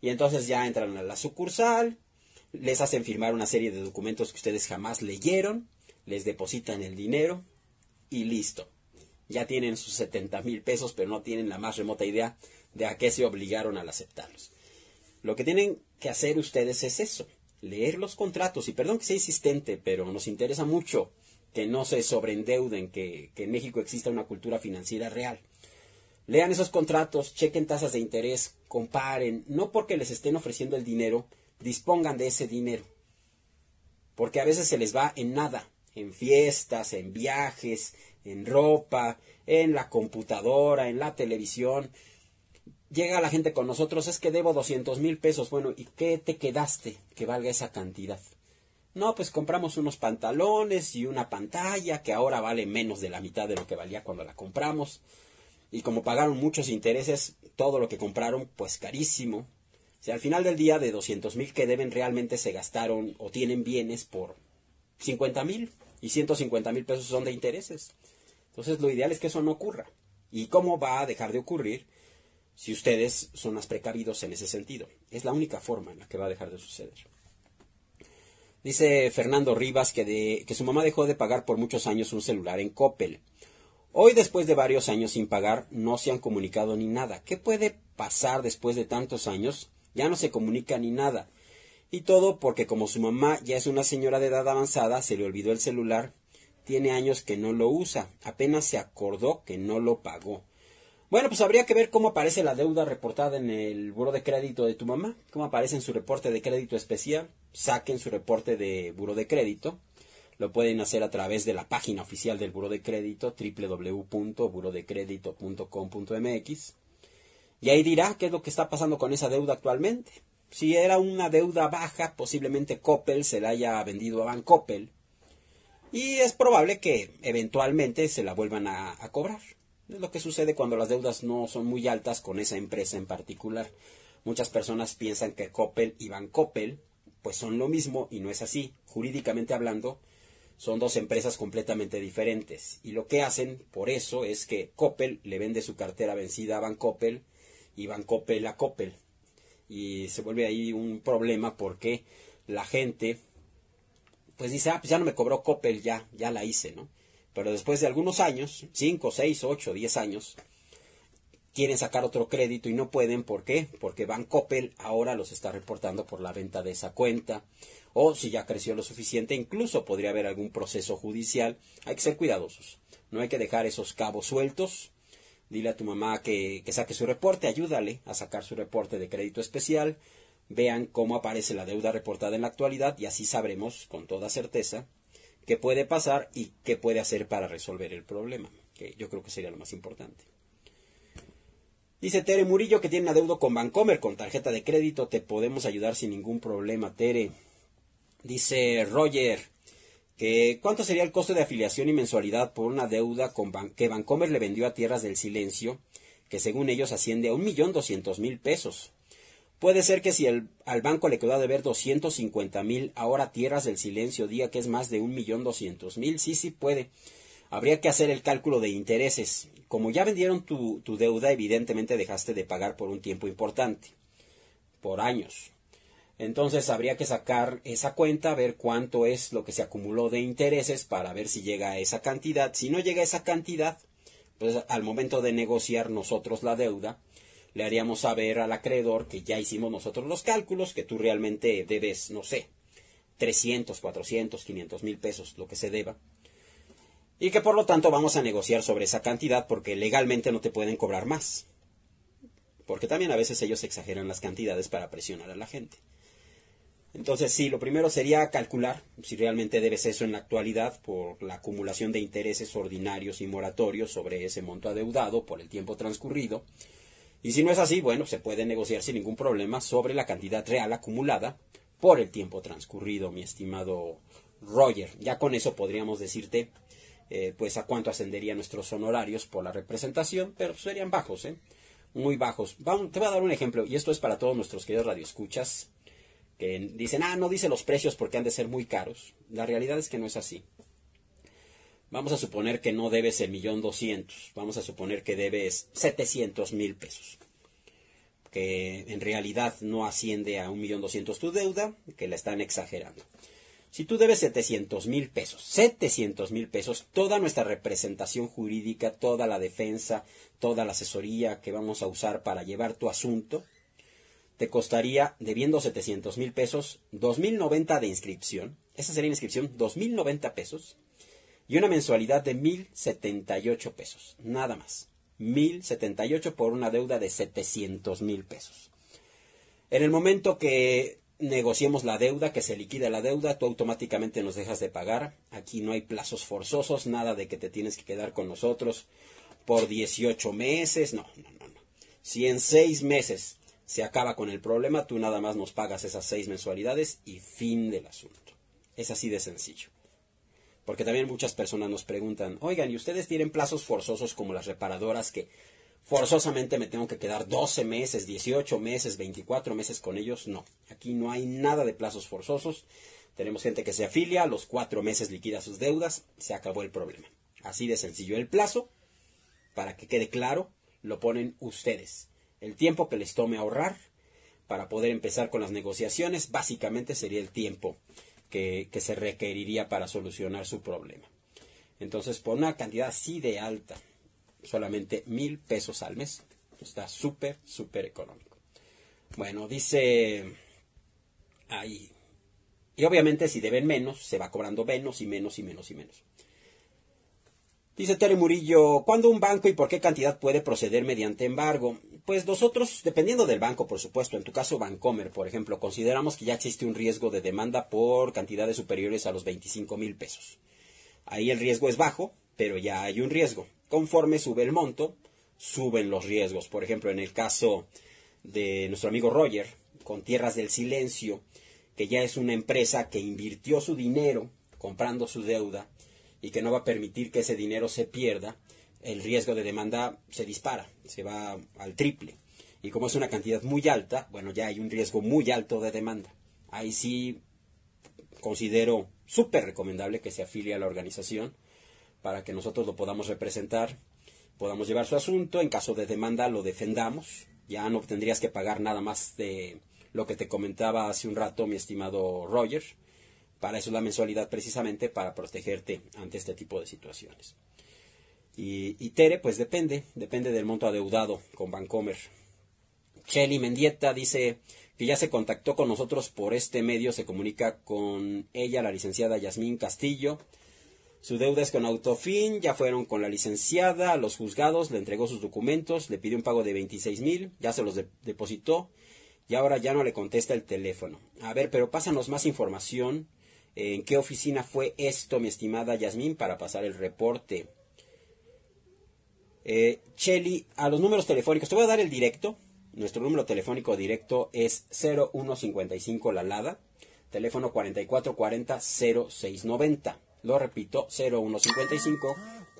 Speaker 2: Y entonces ya entran a la sucursal, les hacen firmar una serie de documentos que ustedes jamás leyeron, les depositan el dinero y listo. Ya tienen sus 70,000 pesos, pero no tienen la más remota idea de a qué se obligaron al aceptarlos. Lo que tienen que hacer ustedes es eso, leer los contratos. Y perdón que sea insistente, pero nos interesa mucho que no se sobreendeuden, que en México exista una cultura financiera real. Lean esos contratos, chequen tasas de interés, comparen. No porque les estén ofreciendo el dinero, dispongan de ese dinero. Porque a veces se les va en nada, en fiestas, en viajes, en ropa, en la computadora, en la televisión. Llega la gente con nosotros, es que debo 200,000 pesos. Bueno, ¿y qué te quedaste que valga esa cantidad? No, pues compramos unos pantalones y una pantalla que ahora vale menos de la mitad de lo que valía cuando la compramos. Y como pagaron muchos intereses, todo lo que compraron, pues carísimo. O sea, al final del día, de 200,000 que deben, realmente se gastaron o tienen bienes por 50,000 y 150,000 pesos son de intereses. Entonces, lo ideal es que eso no ocurra. ¿Y cómo va a dejar de ocurrir si ustedes son más precavidos en ese sentido? Es la única forma en la que va a dejar de suceder. Dice Fernando Rivas que su mamá dejó de pagar por muchos años un celular en Coppel. Hoy, después de varios años sin pagar, no se han comunicado ni nada. ¿Qué puede pasar después de tantos años? Ya no se comunica ni nada. Y todo porque como su mamá ya es una señora de edad avanzada, se le olvidó el celular, tiene años que no lo usa, apenas se acordó que no lo pagó. Bueno, pues habría que ver cómo aparece la deuda reportada en el buró de crédito de tu mamá, cómo aparece en su reporte de crédito especial. Saquen su reporte de buró de crédito. Lo pueden hacer a través de la página oficial del buró de crédito, www.burodecredito.com.mx. Y ahí dirá qué es lo que está pasando con esa deuda actualmente. Si era una deuda baja, posiblemente Coppel se la haya vendido a Bancoppel. Y es probable que eventualmente se la vuelvan a cobrar. Es lo que sucede cuando las deudas no son muy altas con esa empresa en particular. Muchas personas piensan que Coppel y Bancoppel pues son lo mismo y no es así. Jurídicamente hablando, son dos empresas completamente diferentes. Y lo que hacen por eso es que Coppel le vende su cartera vencida a Bancoppel y Bancoppel a Coppel. Y se vuelve ahí un problema porque la gente pues dice, pues ya no me cobró Coppel, ya la hice, ¿no? Pero después de algunos años, 5, 6, 8, 10 años, quieren sacar otro crédito y no pueden. ¿Por qué? Porque Bancoppel ahora los está reportando por la venta de esa cuenta. O si ya creció lo suficiente, incluso podría haber algún proceso judicial. Hay que ser cuidadosos. No hay que dejar esos cabos sueltos. Dile a tu mamá que saque su reporte, ayúdale a sacar su reporte de crédito especial. Vean cómo aparece la deuda reportada en la actualidad y así sabremos con toda certeza qué puede pasar y qué puede hacer para resolver el problema, que yo creo que sería lo más importante. Dice Tere Murillo que tiene adeudo con Bancomer con tarjeta de crédito. Te podemos ayudar sin ningún problema, Tere. Dice Roger que ¿cuánto sería el costo de afiliación y mensualidad por una deuda que Bancomer le vendió a Tierras del Silencio, que según ellos asciende a 1,200,000 pesos? Puede ser que si al banco le quedó a deber 250,000, ahora Tierras del Silencio diga que es más de 1,200,000. Sí puede. Habría que hacer el cálculo de intereses. Como ya vendieron tu deuda, evidentemente dejaste de pagar por un tiempo importante, por años. Entonces habría que sacar esa cuenta, ver cuánto es lo que se acumuló de intereses para ver si llega a esa cantidad. Si no llega a esa cantidad, pues al momento de negociar nosotros la deuda, le haríamos saber al acreedor que ya hicimos nosotros los cálculos, que tú realmente debes, no sé, 300, 400, 500,000 pesos, lo que se deba. Y que por lo tanto vamos a negociar sobre esa cantidad porque legalmente no te pueden cobrar más. Porque también a veces ellos exageran las cantidades para presionar a la gente. Entonces sí, lo primero sería calcular si realmente debes eso en la actualidad por la acumulación de intereses ordinarios y moratorios sobre ese monto adeudado por el tiempo transcurrido. Y si no es así, bueno, se puede negociar sin ningún problema sobre la cantidad real acumulada por el tiempo transcurrido, mi estimado Roger. Ya con eso podríamos decirte pues a cuánto ascenderían nuestros honorarios por la representación, pero serían bajos, muy bajos. Te voy a dar un ejemplo, y esto es para todos nuestros queridos radioescuchas, que dicen, no dice los precios porque han de ser muy caros. La realidad es que no es así. Vamos a suponer que no debes 1,200,000, vamos a suponer que debes 700,000 pesos. que en realidad no asciende a 1.200.000 tu deuda, que la están exagerando. Si tú debes 700,000 pesos, toda nuestra representación jurídica, toda la defensa, toda la asesoría que vamos a usar para llevar tu asunto, te costaría, debiendo 700,000 pesos, 2,090 de inscripción. Esa sería la inscripción, 2,090 pesos. Y una mensualidad de 1,078 pesos. Nada más. 1,078 por una deuda de 700,000 pesos. En el momento que negociemos la deuda, que se liquida la deuda, tú automáticamente nos dejas de pagar. Aquí no hay plazos forzosos, nada de que te tienes que quedar con nosotros por 18 meses. No. Si en 6 meses se acaba con el problema, tú nada más nos pagas esas 6 mensualidades y fin del asunto. Es así de sencillo. Porque también muchas personas nos preguntan, oigan, ¿y ustedes tienen plazos forzosos como las reparadoras que forzosamente me tengo que quedar 12 meses, 18 meses, 24 meses con ellos? No, aquí no hay nada de plazos forzosos. Tenemos gente que se afilia, a los 4 meses liquida sus deudas, se acabó el problema. Así de sencillo. El plazo, para que quede claro, lo ponen ustedes. El tiempo que les tome ahorrar para poder empezar con las negociaciones, básicamente sería el tiempo que se requeriría para solucionar su problema. Entonces, por una cantidad así de alta, solamente 1,000 pesos al mes, está súper económico. Bueno, dice ahí, y obviamente si deben menos, se va cobrando menos y menos. Dice Tere Murillo, ¿cuándo un banco y por qué cantidad puede proceder mediante embargo? Pues nosotros, dependiendo del banco, por supuesto, en tu caso Bancomer, por ejemplo, consideramos que ya existe un riesgo de demanda por cantidades superiores a los 25,000 pesos. Ahí el riesgo es bajo, pero ya hay un riesgo. Conforme sube el monto, suben los riesgos. Por ejemplo, en el caso de nuestro amigo Roger, con Tierras del Silencio, que ya es una empresa que invirtió su dinero comprando su deuda y que no va a permitir que ese dinero se pierda, el riesgo de demanda se dispara, se va al triple. Y como es una cantidad muy alta, bueno, ya hay un riesgo muy alto de demanda. Ahí sí considero súper recomendable que se afilie a la organización para que nosotros lo podamos representar, podamos llevar su asunto, en caso de demanda lo defendamos. Ya no tendrías que pagar nada más de lo que te comentaba hace un rato mi estimado Roger. Para eso es la mensualidad, precisamente para protegerte ante este tipo de situaciones. Y Tere, pues depende del monto adeudado con Bancomer. Shelly Mendieta dice que ya se contactó con nosotros por este medio, se comunica con ella, la licenciada Yasmín Castillo. Su deuda es con Autofin, ya fueron con la licenciada a los juzgados, le entregó sus documentos, le pidió un pago de 26,000, ya se los depositó y ahora ya no le contesta el teléfono. A ver, pero pásanos más información. ¿En qué oficina fue esto, mi estimada Yasmín, para pasar el reporte? Cheli, a los números telefónicos, te voy a dar el directo. Nuestro número telefónico directo es 0155 La Lada, teléfono 4440-0690. Lo repito, 0155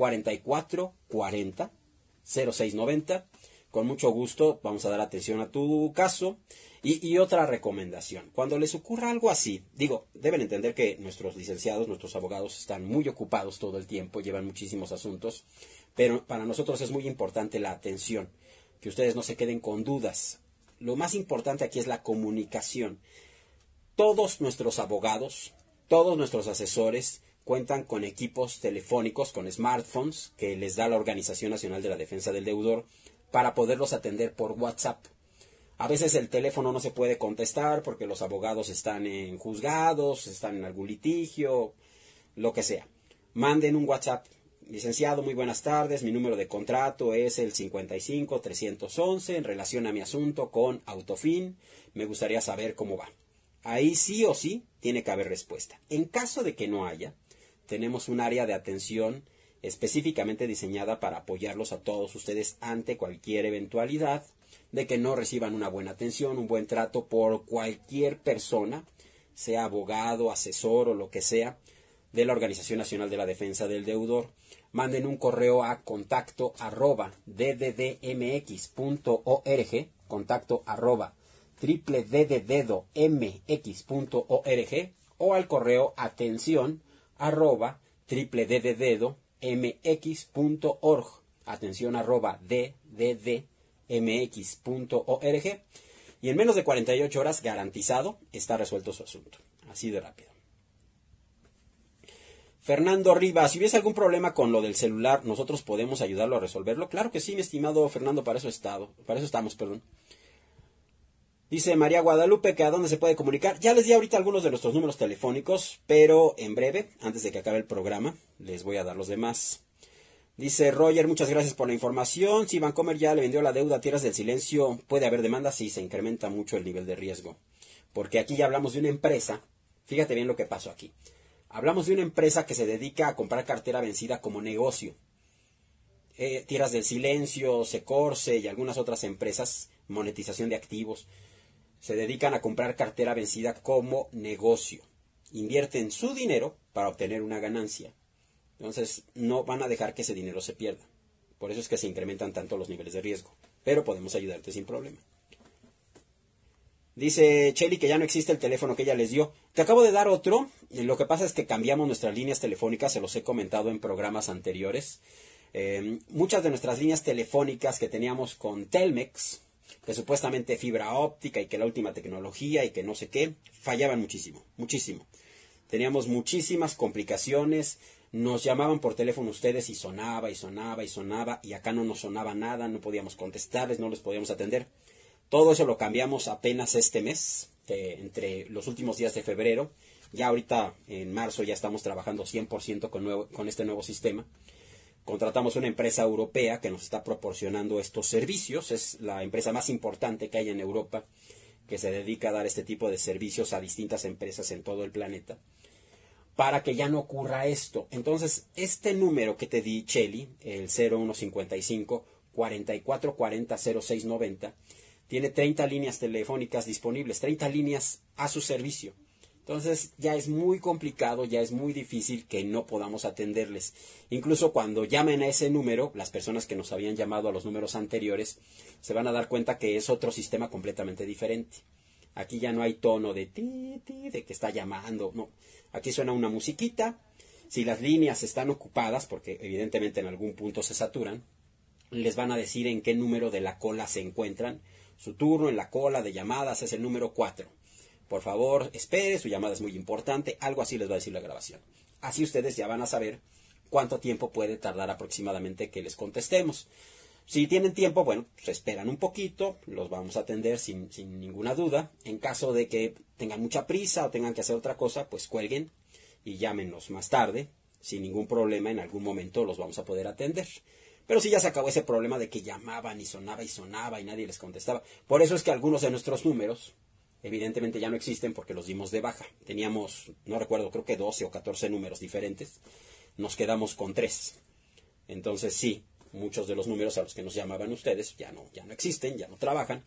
Speaker 2: 4440-0690. Con mucho gusto vamos a dar atención a tu caso. Y otra recomendación, cuando les ocurra algo así, deben entender que nuestros licenciados, nuestros abogados están muy ocupados todo el tiempo, llevan muchísimos asuntos, pero para nosotros es muy importante la atención, que ustedes no se queden con dudas. Lo más importante aquí es la comunicación. Todos nuestros abogados, todos nuestros asesores cuentan con equipos telefónicos, con smartphones, que les da la Organización Nacional de la Defensa del Deudor, para poderlos atender por WhatsApp. A veces el teléfono no se puede contestar porque los abogados están en juzgados, están en algún litigio, lo que sea. Manden un WhatsApp. Licenciado, muy buenas tardes. Mi número de contrato es el 55-311 en relación a mi asunto con Autofin. Me gustaría saber cómo va. Ahí sí o sí tiene que haber respuesta. En caso de que no haya, tenemos un área de atención específicamente diseñada para apoyarlos a todos ustedes ante cualquier eventualidad de que no reciban una buena atención, un buen trato por cualquier persona, sea abogado, asesor o lo que sea, de la Organización Nacional de la Defensa del Deudor. Manden un correo a contacto@dddmx.org, contacto@www.mx.org o al correo atención@www.mx.org, atención@dddmx.org. y en menos de 48 horas, garantizado, está resuelto su asunto. Así de rápido. Fernando Rivas, si hubiese algún problema con lo del celular, ¿nosotros podemos ayudarlo a resolverlo? Claro que sí, mi estimado Fernando, para eso estamos. Dice María Guadalupe que a dónde se puede comunicar. Ya les di ahorita algunos de nuestros números telefónicos, pero en breve, antes de que acabe el programa, les voy a dar los demás. Dice Roger, muchas gracias por la información. Si Bancomer ya le vendió la deuda a Tierras del Silencio, ¿puede haber demanda? Sí, se incrementa mucho el nivel de riesgo. Porque aquí ya hablamos de una empresa. Fíjate bien lo que pasó aquí. Hablamos de una empresa que se dedica a comprar cartera vencida como negocio. Tierras del Silencio, Secorse y algunas otras empresas, monetización de activos, se dedican a comprar cartera vencida como negocio. Invierten su dinero para obtener una ganancia. Entonces no van a dejar que ese dinero se pierda. Por eso es que se incrementan tanto los niveles de riesgo. Pero podemos ayudarte sin problema. Dice Cheli que ya no existe el teléfono que ella les dio. Te acabo de dar otro. Lo que pasa es que cambiamos nuestras líneas telefónicas. Se los he comentado en programas anteriores. Muchas de nuestras líneas telefónicas que teníamos con Telmex, que supuestamente fibra óptica y que la última tecnología y que no sé qué, fallaban muchísimo. Teníamos muchísimas complicaciones. Nos llamaban por teléfono ustedes y sonaba y acá no nos sonaba nada, no podíamos contestarles, no les podíamos atender. Todo eso lo cambiamos apenas este mes, entre los últimos días de febrero. Ya ahorita en marzo ya estamos trabajando 100% con este nuevo sistema. Contratamos una empresa europea que nos está proporcionando estos servicios. Es la empresa más importante que hay en Europa que se dedica a dar este tipo de servicios a distintas empresas en todo el planeta, para que ya no ocurra esto. Entonces, este número que te di, Cheli, el 0155 4440 0690, tiene 30 líneas telefónicas disponibles, 30 líneas a su servicio. Entonces, ya es muy complicado, ya es muy difícil que no podamos atenderles. Incluso cuando llamen a ese número, las personas que nos habían llamado a los números anteriores, se van a dar cuenta que es otro sistema completamente diferente. Aquí ya no hay tono de ti, de que está llamando, no. Aquí suena una musiquita. Si las líneas están ocupadas, porque evidentemente en algún punto se saturan, les van a decir en qué número de la cola se encuentran. Su turno en la cola de llamadas es el número 4. Por favor, espere, su llamada es muy importante. Algo así les va a decir la grabación. Así ustedes ya van a saber cuánto tiempo puede tardar aproximadamente que les contestemos. Si tienen tiempo, bueno, pues esperan un poquito, los vamos a atender sin ninguna duda. En caso de que tengan mucha prisa o tengan que hacer otra cosa, pues cuelguen y llámenos más tarde. Sin ningún problema, en algún momento los vamos a poder atender. Pero si ya se acabó ese problema de que llamaban y sonaba y nadie les contestaba. Por eso es que algunos de nuestros números, evidentemente ya no existen porque los dimos de baja. Teníamos, no recuerdo, creo que 12 o 14 números diferentes. Nos quedamos con 3. Entonces sí, muchos de los números a los que nos llamaban ustedes ya no existen, ya no trabajan.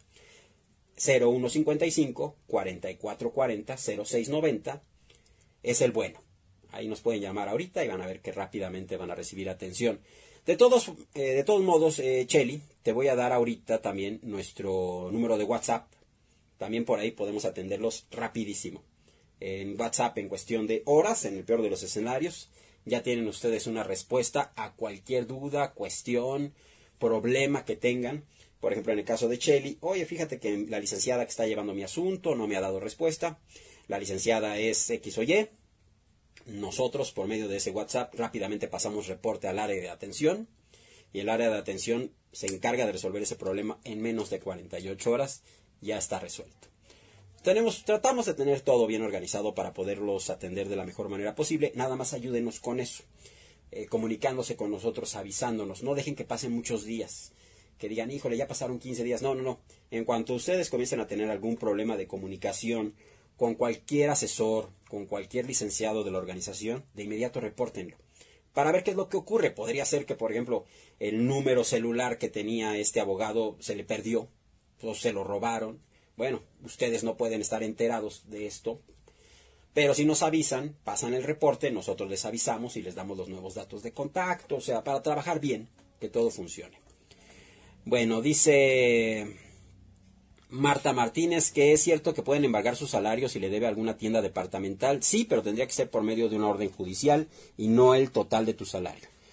Speaker 2: 0155 4440 0690 es el bueno. Ahí nos pueden llamar ahorita y van a ver que rápidamente van a recibir atención. De todos modos, Cheli, te voy a dar ahorita también nuestro número de WhatsApp. También por ahí podemos atenderlos rapidísimo. En WhatsApp, en cuestión de horas, en el peor de los escenarios, ya tienen ustedes una respuesta a cualquier duda, cuestión, problema que tengan. Por ejemplo, en el caso de Cheli, oye, fíjate que la licenciada que está llevando mi asunto no me ha dado respuesta. La licenciada es X o Y. Nosotros, por medio de ese WhatsApp, rápidamente pasamos reporte al área de atención. Y el área de atención se encarga de resolver ese problema en menos de 48 horas. Ya está resuelto. Tratamos de tener todo bien organizado para poderlos atender de la mejor manera posible. Nada más ayúdenos con eso. Comunicándose con nosotros, avisándonos. No dejen que pasen muchos días. Que digan, híjole, ya pasaron 15 días. No. En cuanto ustedes comiencen a tener algún problema de comunicación con cualquier asesor, con cualquier licenciado de la organización, de inmediato repórtenlo. Para ver qué es lo que ocurre. Podría ser que, por ejemplo, el número celular que tenía este abogado se le perdió. O se lo robaron. Bueno, ustedes no pueden estar enterados de esto. Pero si nos avisan, pasan el reporte, nosotros les avisamos y les damos los nuevos datos de contacto. O sea, para trabajar bien, que todo funcione. Bueno, dice Marta Martínez que es cierto que pueden embargar su salario si le debe a alguna tienda departamental. Sí, pero tendría que ser por medio de una orden judicial y no el total de tu salario.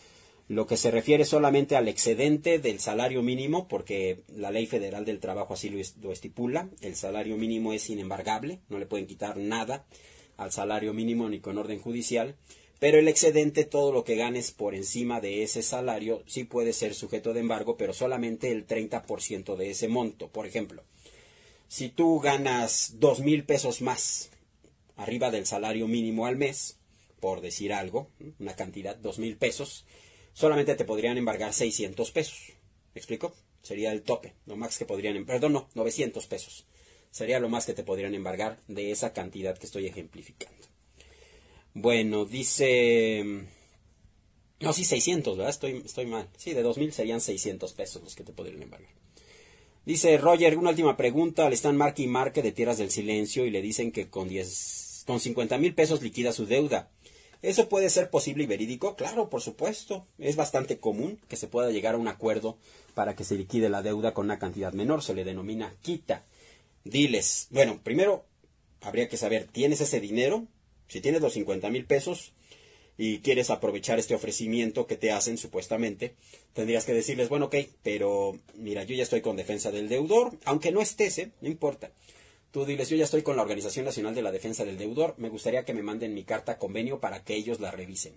Speaker 2: Lo que se refiere solamente al excedente del salario mínimo, porque la Ley Federal del Trabajo así lo estipula. El salario mínimo es inembargable, no le pueden quitar nada al salario mínimo ni con orden judicial. Pero el excedente, todo lo que ganes por encima de ese salario, sí puede ser sujeto de embargo, pero solamente el 30% de ese monto. Por ejemplo, si tú ganas 2,000 pesos más arriba del salario mínimo al mes, por decir algo, una cantidad, 2,000 pesos, solamente te podrían embargar 600 pesos. ¿Me explico? Sería el tope, lo más que podrían, 900 pesos. Sería lo más que te podrían embargar de esa cantidad que estoy ejemplificando. Bueno, dice... No, sí, 600, ¿verdad? Estoy mal. Sí, de 2,000 serían 600 pesos los que te podrían embargar. Dice Roger, una última pregunta. Le están marque y marque de Tierras del Silencio y le dicen que con 50,000 pesos liquida su deuda. ¿Eso puede ser posible y verídico? Claro, por supuesto. Es bastante común que se pueda llegar a un acuerdo para que se liquide la deuda con una cantidad menor. Se le denomina quita. Diles, bueno, primero habría que saber, ¿tienes ese dinero? Si tienes los 50,000 pesos y quieres aprovechar este ofrecimiento que te hacen supuestamente, tendrías que decirles, bueno, ok, pero mira, yo ya estoy con defensa del deudor, aunque no estés, no importa. Tú diles, yo ya estoy con la Organización Nacional de la Defensa del Deudor, me gustaría que me manden mi carta convenio para que ellos la revisen.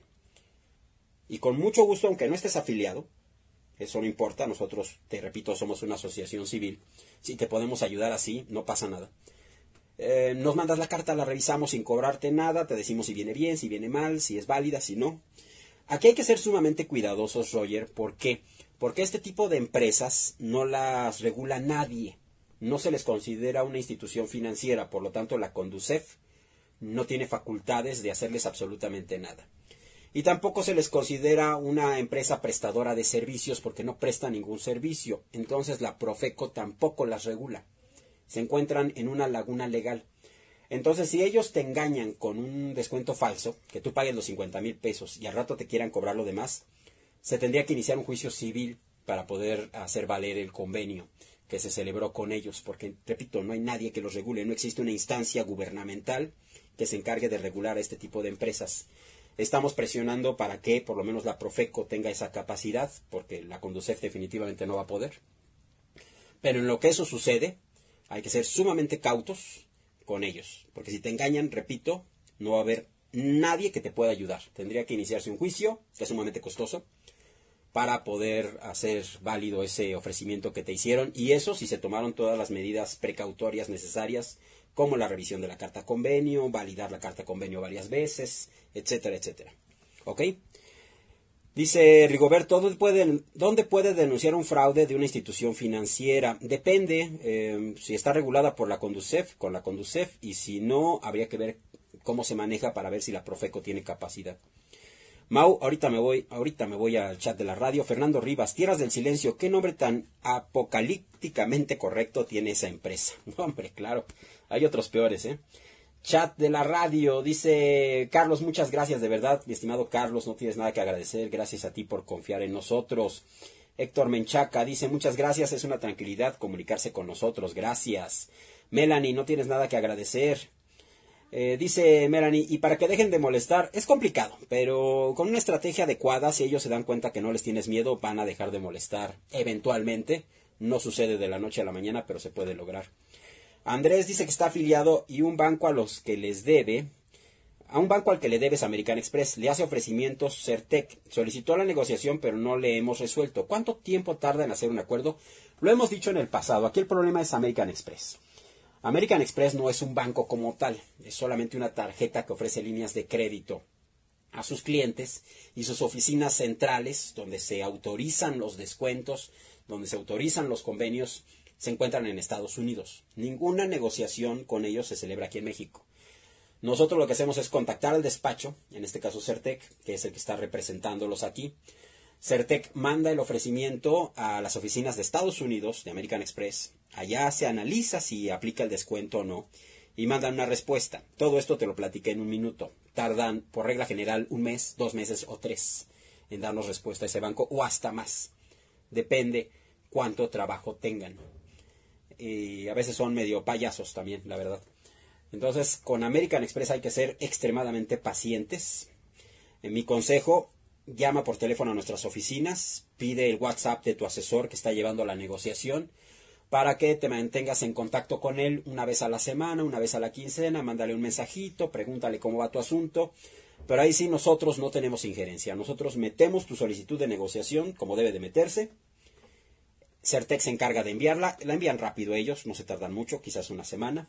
Speaker 2: Y con mucho gusto, aunque no estés afiliado, eso no importa, nosotros, te repito, somos una asociación civil, si te podemos ayudar así, no pasa nada. Nos mandas la carta, la revisamos sin cobrarte nada, te decimos si viene bien, si viene mal, si es válida, si no. Aquí hay que ser sumamente cuidadosos, Roger. ¿Por qué? Porque este tipo de empresas no las regula nadie. No se les considera una institución financiera, por lo tanto la Conducef no tiene facultades de hacerles absolutamente nada. Y tampoco se les considera una empresa prestadora de servicios porque no presta ningún servicio. Entonces la Profeco tampoco las regula. Se encuentran en una laguna legal. Entonces, si ellos te engañan con un descuento falso, que tú pagues los 50,000 pesos y al rato te quieran cobrar lo demás, se tendría que iniciar un juicio civil para poder hacer valer el convenio que se celebró con ellos, porque, repito, no hay nadie que los regule, no existe una instancia gubernamental que se encargue de regular a este tipo de empresas. Estamos presionando para que por lo menos la Profeco tenga esa capacidad, porque la Conducef definitivamente no va a poder. Pero en lo que eso sucede, hay que ser sumamente cautos con ellos, porque si te engañan, repito, no va a haber nadie que te pueda ayudar. Tendría que iniciarse un juicio, que es sumamente costoso, para poder hacer válido ese ofrecimiento que te hicieron, y eso si se tomaron todas las medidas precautorias necesarias, como la revisión de la carta convenio, validar la carta convenio varias veces, etcétera, etcétera. ¿Ok? Dice Rigoberto, ¿dónde puede denunciar un fraude de una institución financiera? Depende, si está regulada por la Conducef, con la Conducef, y si no, habría que ver cómo se maneja para ver si la Profeco tiene capacidad. Mau, ahorita me voy al chat de la radio. Fernando Rivas, Tierras del Silencio, ¿qué nombre tan apocalípticamente correcto tiene esa empresa? No, hombre, claro, hay otros peores, Chat de la radio, dice Carlos, muchas gracias, de verdad, mi estimado Carlos, no tienes nada que agradecer, gracias a ti por confiar en nosotros. Héctor Menchaca dice, muchas gracias, es una tranquilidad comunicarse con nosotros, gracias. Melanie, no tienes nada que agradecer. Dice Melanie, y para que dejen de molestar, es complicado, pero con una estrategia adecuada, si ellos se dan cuenta que no les tienes miedo, van a dejar de molestar eventualmente. No sucede de la noche a la mañana, pero se puede lograr. Andrés dice que está afiliado y un banco al que le debe es American Express. Le hace ofrecimientos Certec. Solicitó la negociación, pero no le hemos resuelto. ¿Cuánto tiempo tarda en hacer un acuerdo? Lo hemos dicho en el pasado. Aquí el problema es American Express. American Express no es un banco como tal. Es solamente una tarjeta que ofrece líneas de crédito a sus clientes, y sus oficinas centrales, donde se autorizan los descuentos, donde se autorizan los convenios, se encuentran en Estados Unidos. Ninguna negociación con ellos se celebra aquí en México. Nosotros lo que hacemos es contactar al despacho, en este caso Certec, que es el que está representándolos aquí. Certec manda el ofrecimiento a las oficinas de Estados Unidos, de American Express. Allá se analiza si aplica el descuento o no, y mandan una respuesta. Todo esto te lo platiqué en un minuto. Tardan, por regla general, 1 mes, 2 meses o 3 en darnos respuesta a ese banco, o hasta más. Depende cuánto trabajo tengan. Y a veces son medio payasos también, la verdad. Entonces, con American Express hay que ser extremadamente pacientes. En mi consejo, llama por teléfono a nuestras oficinas, pide el WhatsApp de tu asesor que está llevando la negociación para que te mantengas en contacto con él una vez a la semana, una vez a la quincena, mándale un mensajito, pregúntale cómo va tu asunto, pero ahí sí nosotros no tenemos injerencia, nosotros metemos tu solicitud de negociación como debe de meterse, Certec se encarga de enviarla, la envían rápido ellos, no se tardan mucho, quizás una semana.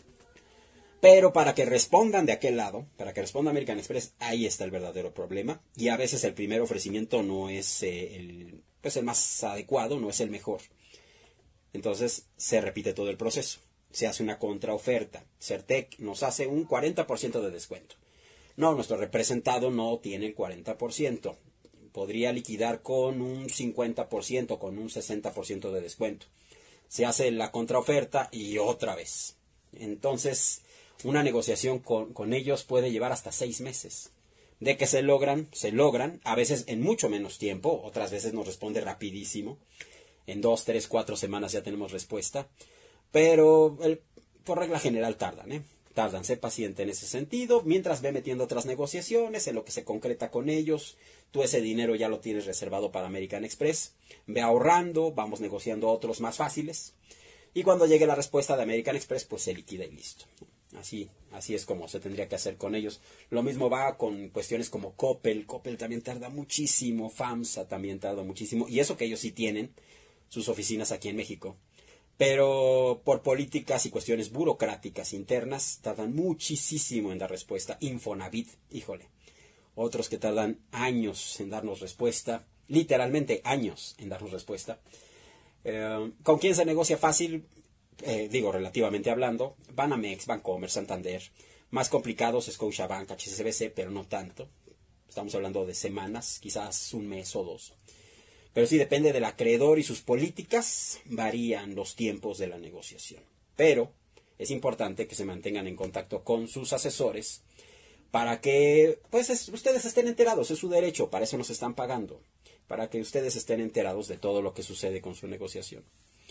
Speaker 2: Pero para que respondan de aquel lado, para que responda American Express, ahí está el verdadero problema. Y a veces el primer ofrecimiento no es el más adecuado, no es el mejor. Entonces se repite todo el proceso. Se hace una contraoferta. Certec nos hace un 40% de descuento. No, nuestro representado no tiene el 40%. Podría liquidar con un 50%, con un 60% de descuento. Se hace la contraoferta y otra vez. Entonces, una negociación con ellos puede llevar hasta 6 meses. De que se logran, a veces en mucho menos tiempo, otras veces nos responde rapidísimo. En 2, 3, 4 semanas ya tenemos respuesta. Pero por regla general tardan, Tardan, sé paciente en ese sentido, mientras ve metiendo otras negociaciones, en lo que se concreta con ellos, tú ese dinero ya lo tienes reservado para American Express, ve ahorrando, vamos negociando otros más fáciles, y cuando llegue la respuesta de American Express, pues se liquida y listo. Así es como se tendría que hacer con ellos. Lo mismo va con cuestiones como Coppel también tarda muchísimo, FAMSA también tarda muchísimo, y eso que ellos sí tienen sus oficinas aquí en México. Pero por políticas y cuestiones burocráticas internas tardan muchísimo en dar respuesta. Infonavit, híjole, otros que tardan años en darnos respuesta, literalmente años en darnos respuesta. ¿Con quién se negocia fácil? Relativamente hablando, Banamex, Bancomer, Santander. Más complicados, Scotiabank, HSBC, pero no tanto. Estamos hablando de semanas, quizás un mes o 2. Pero sí depende del acreedor y sus políticas, varían los tiempos de la negociación. Pero es importante que se mantengan en contacto con sus asesores para que ustedes estén enterados, es su derecho, para eso nos están pagando, para que ustedes estén enterados de todo lo que sucede con su negociación.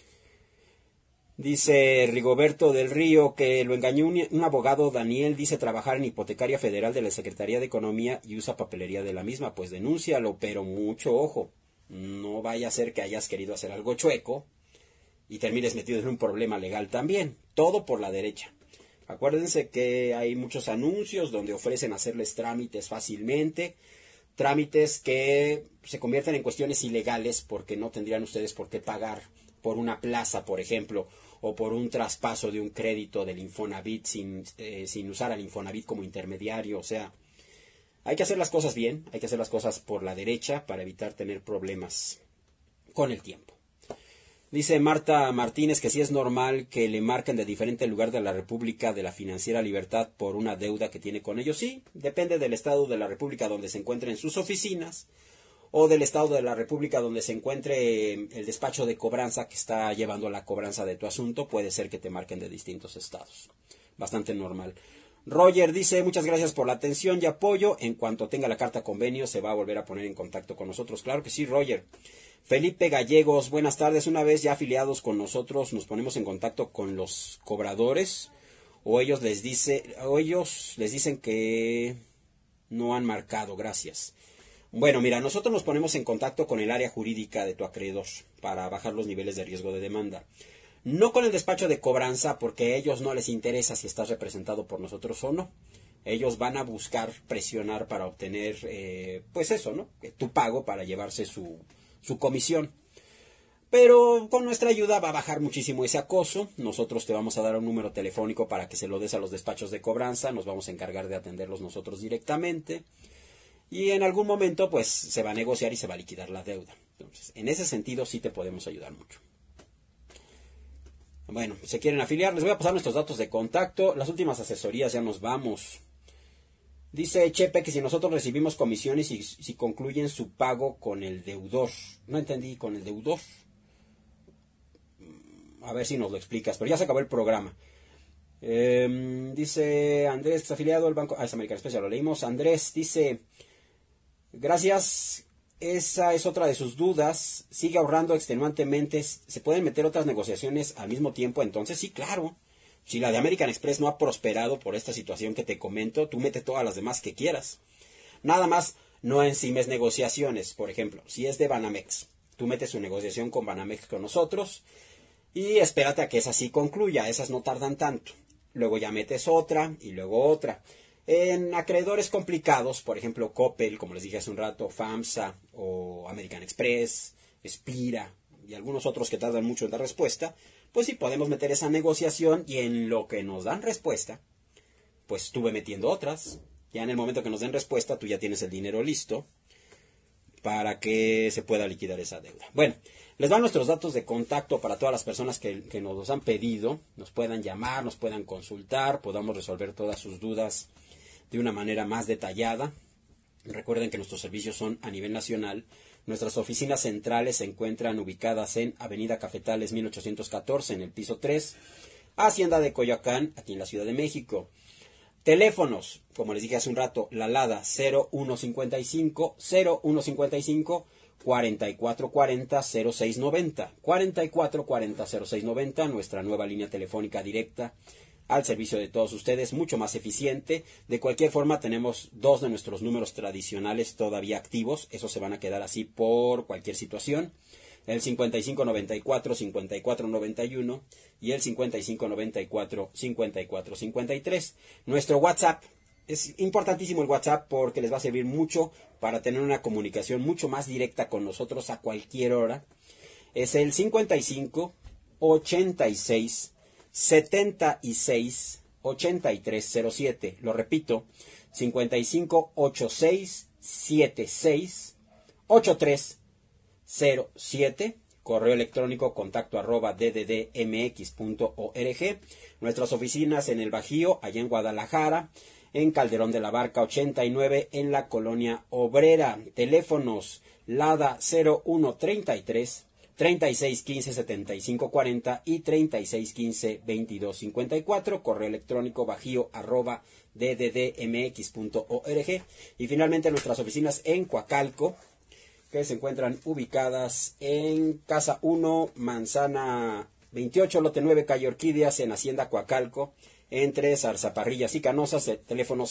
Speaker 2: Dice Rigoberto del Río que lo engañó un abogado. Daniel dice trabajar en Hipotecaria Federal de la Secretaría de Economía y usa papelería de la misma. Pues denúncialo, pero mucho ojo. No vaya a ser que hayas querido hacer algo chueco y termines metido en un problema legal también. Todo por la derecha. Acuérdense que hay muchos anuncios donde ofrecen hacerles trámites fácilmente. Trámites que se convierten en cuestiones ilegales porque no tendrían ustedes por qué pagar por una plaza, por ejemplo, o por un traspaso de un crédito del Infonavit sin usar al Infonavit como intermediario. O sea, hay que hacer las cosas bien, hay que hacer las cosas por la derecha para evitar tener problemas con el tiempo. Dice Marta Martínez que sí es normal que le marquen de diferente lugar de la República de la Financiera Libertad por una deuda que tiene con ellos. Sí, depende del estado de la República donde se encuentren sus oficinas o del estado de la República donde se encuentre el despacho de cobranza que está llevando la cobranza de tu asunto. Puede ser que te marquen de distintos estados. Bastante normal. Roger dice, muchas gracias por la atención y apoyo. En cuanto tenga la carta convenio, se va a volver a poner en contacto con nosotros. Claro que sí, Roger. Felipe Gallegos, buenas tardes. Una vez ya afiliados con nosotros, nos ponemos en contacto con los cobradores o ellos les dicen que no han marcado. Gracias. Bueno, mira, nosotros nos ponemos en contacto con el área jurídica de tu acreedor para bajar los niveles de riesgo de demanda. No con el despacho de cobranza, porque a ellos no les interesa si estás representado por nosotros o no. Ellos van a buscar presionar para obtener, tu pago para llevarse su comisión. Pero con nuestra ayuda va a bajar muchísimo ese acoso. Nosotros te vamos a dar un número telefónico para que se lo des a los despachos de cobranza. Nos vamos a encargar de atenderlos nosotros directamente. Y en algún momento, pues, se va a negociar y se va a liquidar la deuda. Entonces, en ese sentido sí te podemos ayudar mucho. Bueno, se quieren afiliar, les voy a pasar nuestros datos de contacto. Las últimas asesorías, ya nos vamos. Dice Chepe que si nosotros recibimos comisiones y si concluyen su pago con el deudor. No entendí, con el deudor. A ver si nos lo explicas, pero ya se acabó el programa. Dice Andrés, que es afiliado al banco. Es American Express, ya lo leímos. Andrés dice, gracias. Esa es otra de sus dudas. Sigue ahorrando extenuantemente. ¿Se pueden meter otras negociaciones al mismo tiempo? Entonces, sí, claro. Si la de American Express no ha prosperado por esta situación que te comento, tú mete todas las demás que quieras. Nada más, no encimes negociaciones. Por ejemplo, si es de Banamex, tú metes tu negociación con Banamex con nosotros y espérate a que esa sí concluya, esas no tardan tanto. Luego ya metes otra y luego otra. En acreedores complicados, por ejemplo Coppel, como les dije hace un rato, FAMSA o American Express, Spira y algunos otros que tardan mucho en dar respuesta, pues sí podemos meter esa negociación y en lo que nos dan respuesta, pues estuve metiendo otras. Ya en el momento que nos den respuesta, tú ya tienes el dinero listo para que se pueda liquidar esa deuda. Bueno, les dan nuestros datos de contacto para todas las personas que nos los han pedido, nos puedan llamar, nos puedan consultar, podamos resolver todas sus dudas de una manera más detallada. Recuerden que nuestros servicios son a nivel nacional. Nuestras oficinas centrales se encuentran ubicadas en Avenida Cafetales 1814, en el piso 3, Hacienda de Coyoacán, aquí en la Ciudad de México. Teléfonos, como les dije hace un rato, la LADA 0155 4440 0690, 4440 0690, nuestra nueva línea telefónica directa al servicio de todos ustedes, mucho más eficiente. De cualquier forma, tenemos 2 de nuestros números tradicionales todavía activos, esos se van a quedar así por cualquier situación. El 5594-5491 y el 5594-5453. Nuestro WhatsApp, es importantísimo el WhatsApp porque les va a servir mucho para tener una comunicación mucho más directa con nosotros a cualquier hora. Es el 55 86 76 8307. Lo repito, 55 86 76 8307. Correo electrónico contacto@dddmx.org. Nuestras oficinas en el Bajío, allá en Guadalajara, en Calderón de la Barca 89, en la Colonia Obrera. Teléfonos LADA 0133 3615 7540 y 3615 2254. Correo electrónico bajío@dddmx.org. Y finalmente nuestras oficinas en Coacalco, que se encuentran ubicadas en Casa 1, Manzana 28, Lote 9, Calle Orquídeas, en Hacienda Coacalco, entre Zarzaparrillas y Canosas, teléfonos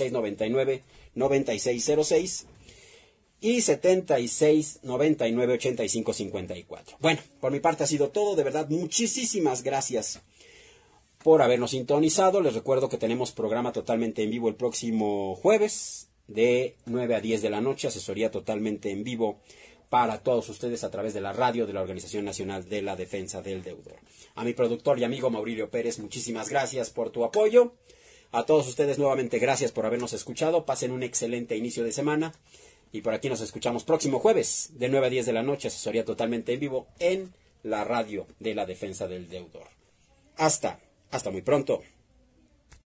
Speaker 2: 7699-9606 y 7699-8554. Bueno, por mi parte ha sido todo. De verdad, muchísimas gracias por habernos sintonizado. Les recuerdo que tenemos programa totalmente en vivo el próximo jueves, de 9 a 10 de la noche, asesoría totalmente en vivo para todos ustedes a través de la radio de la Organización Nacional de la Defensa del Deudor. A mi productor y amigo Maurilio Pérez, muchísimas gracias por tu apoyo. A todos ustedes nuevamente gracias por habernos escuchado. Pasen un excelente inicio de semana. Y por aquí nos escuchamos próximo jueves, de 9 a 10 de la noche, asesoría totalmente en vivo en la radio de la Defensa del Deudor. Hasta muy pronto.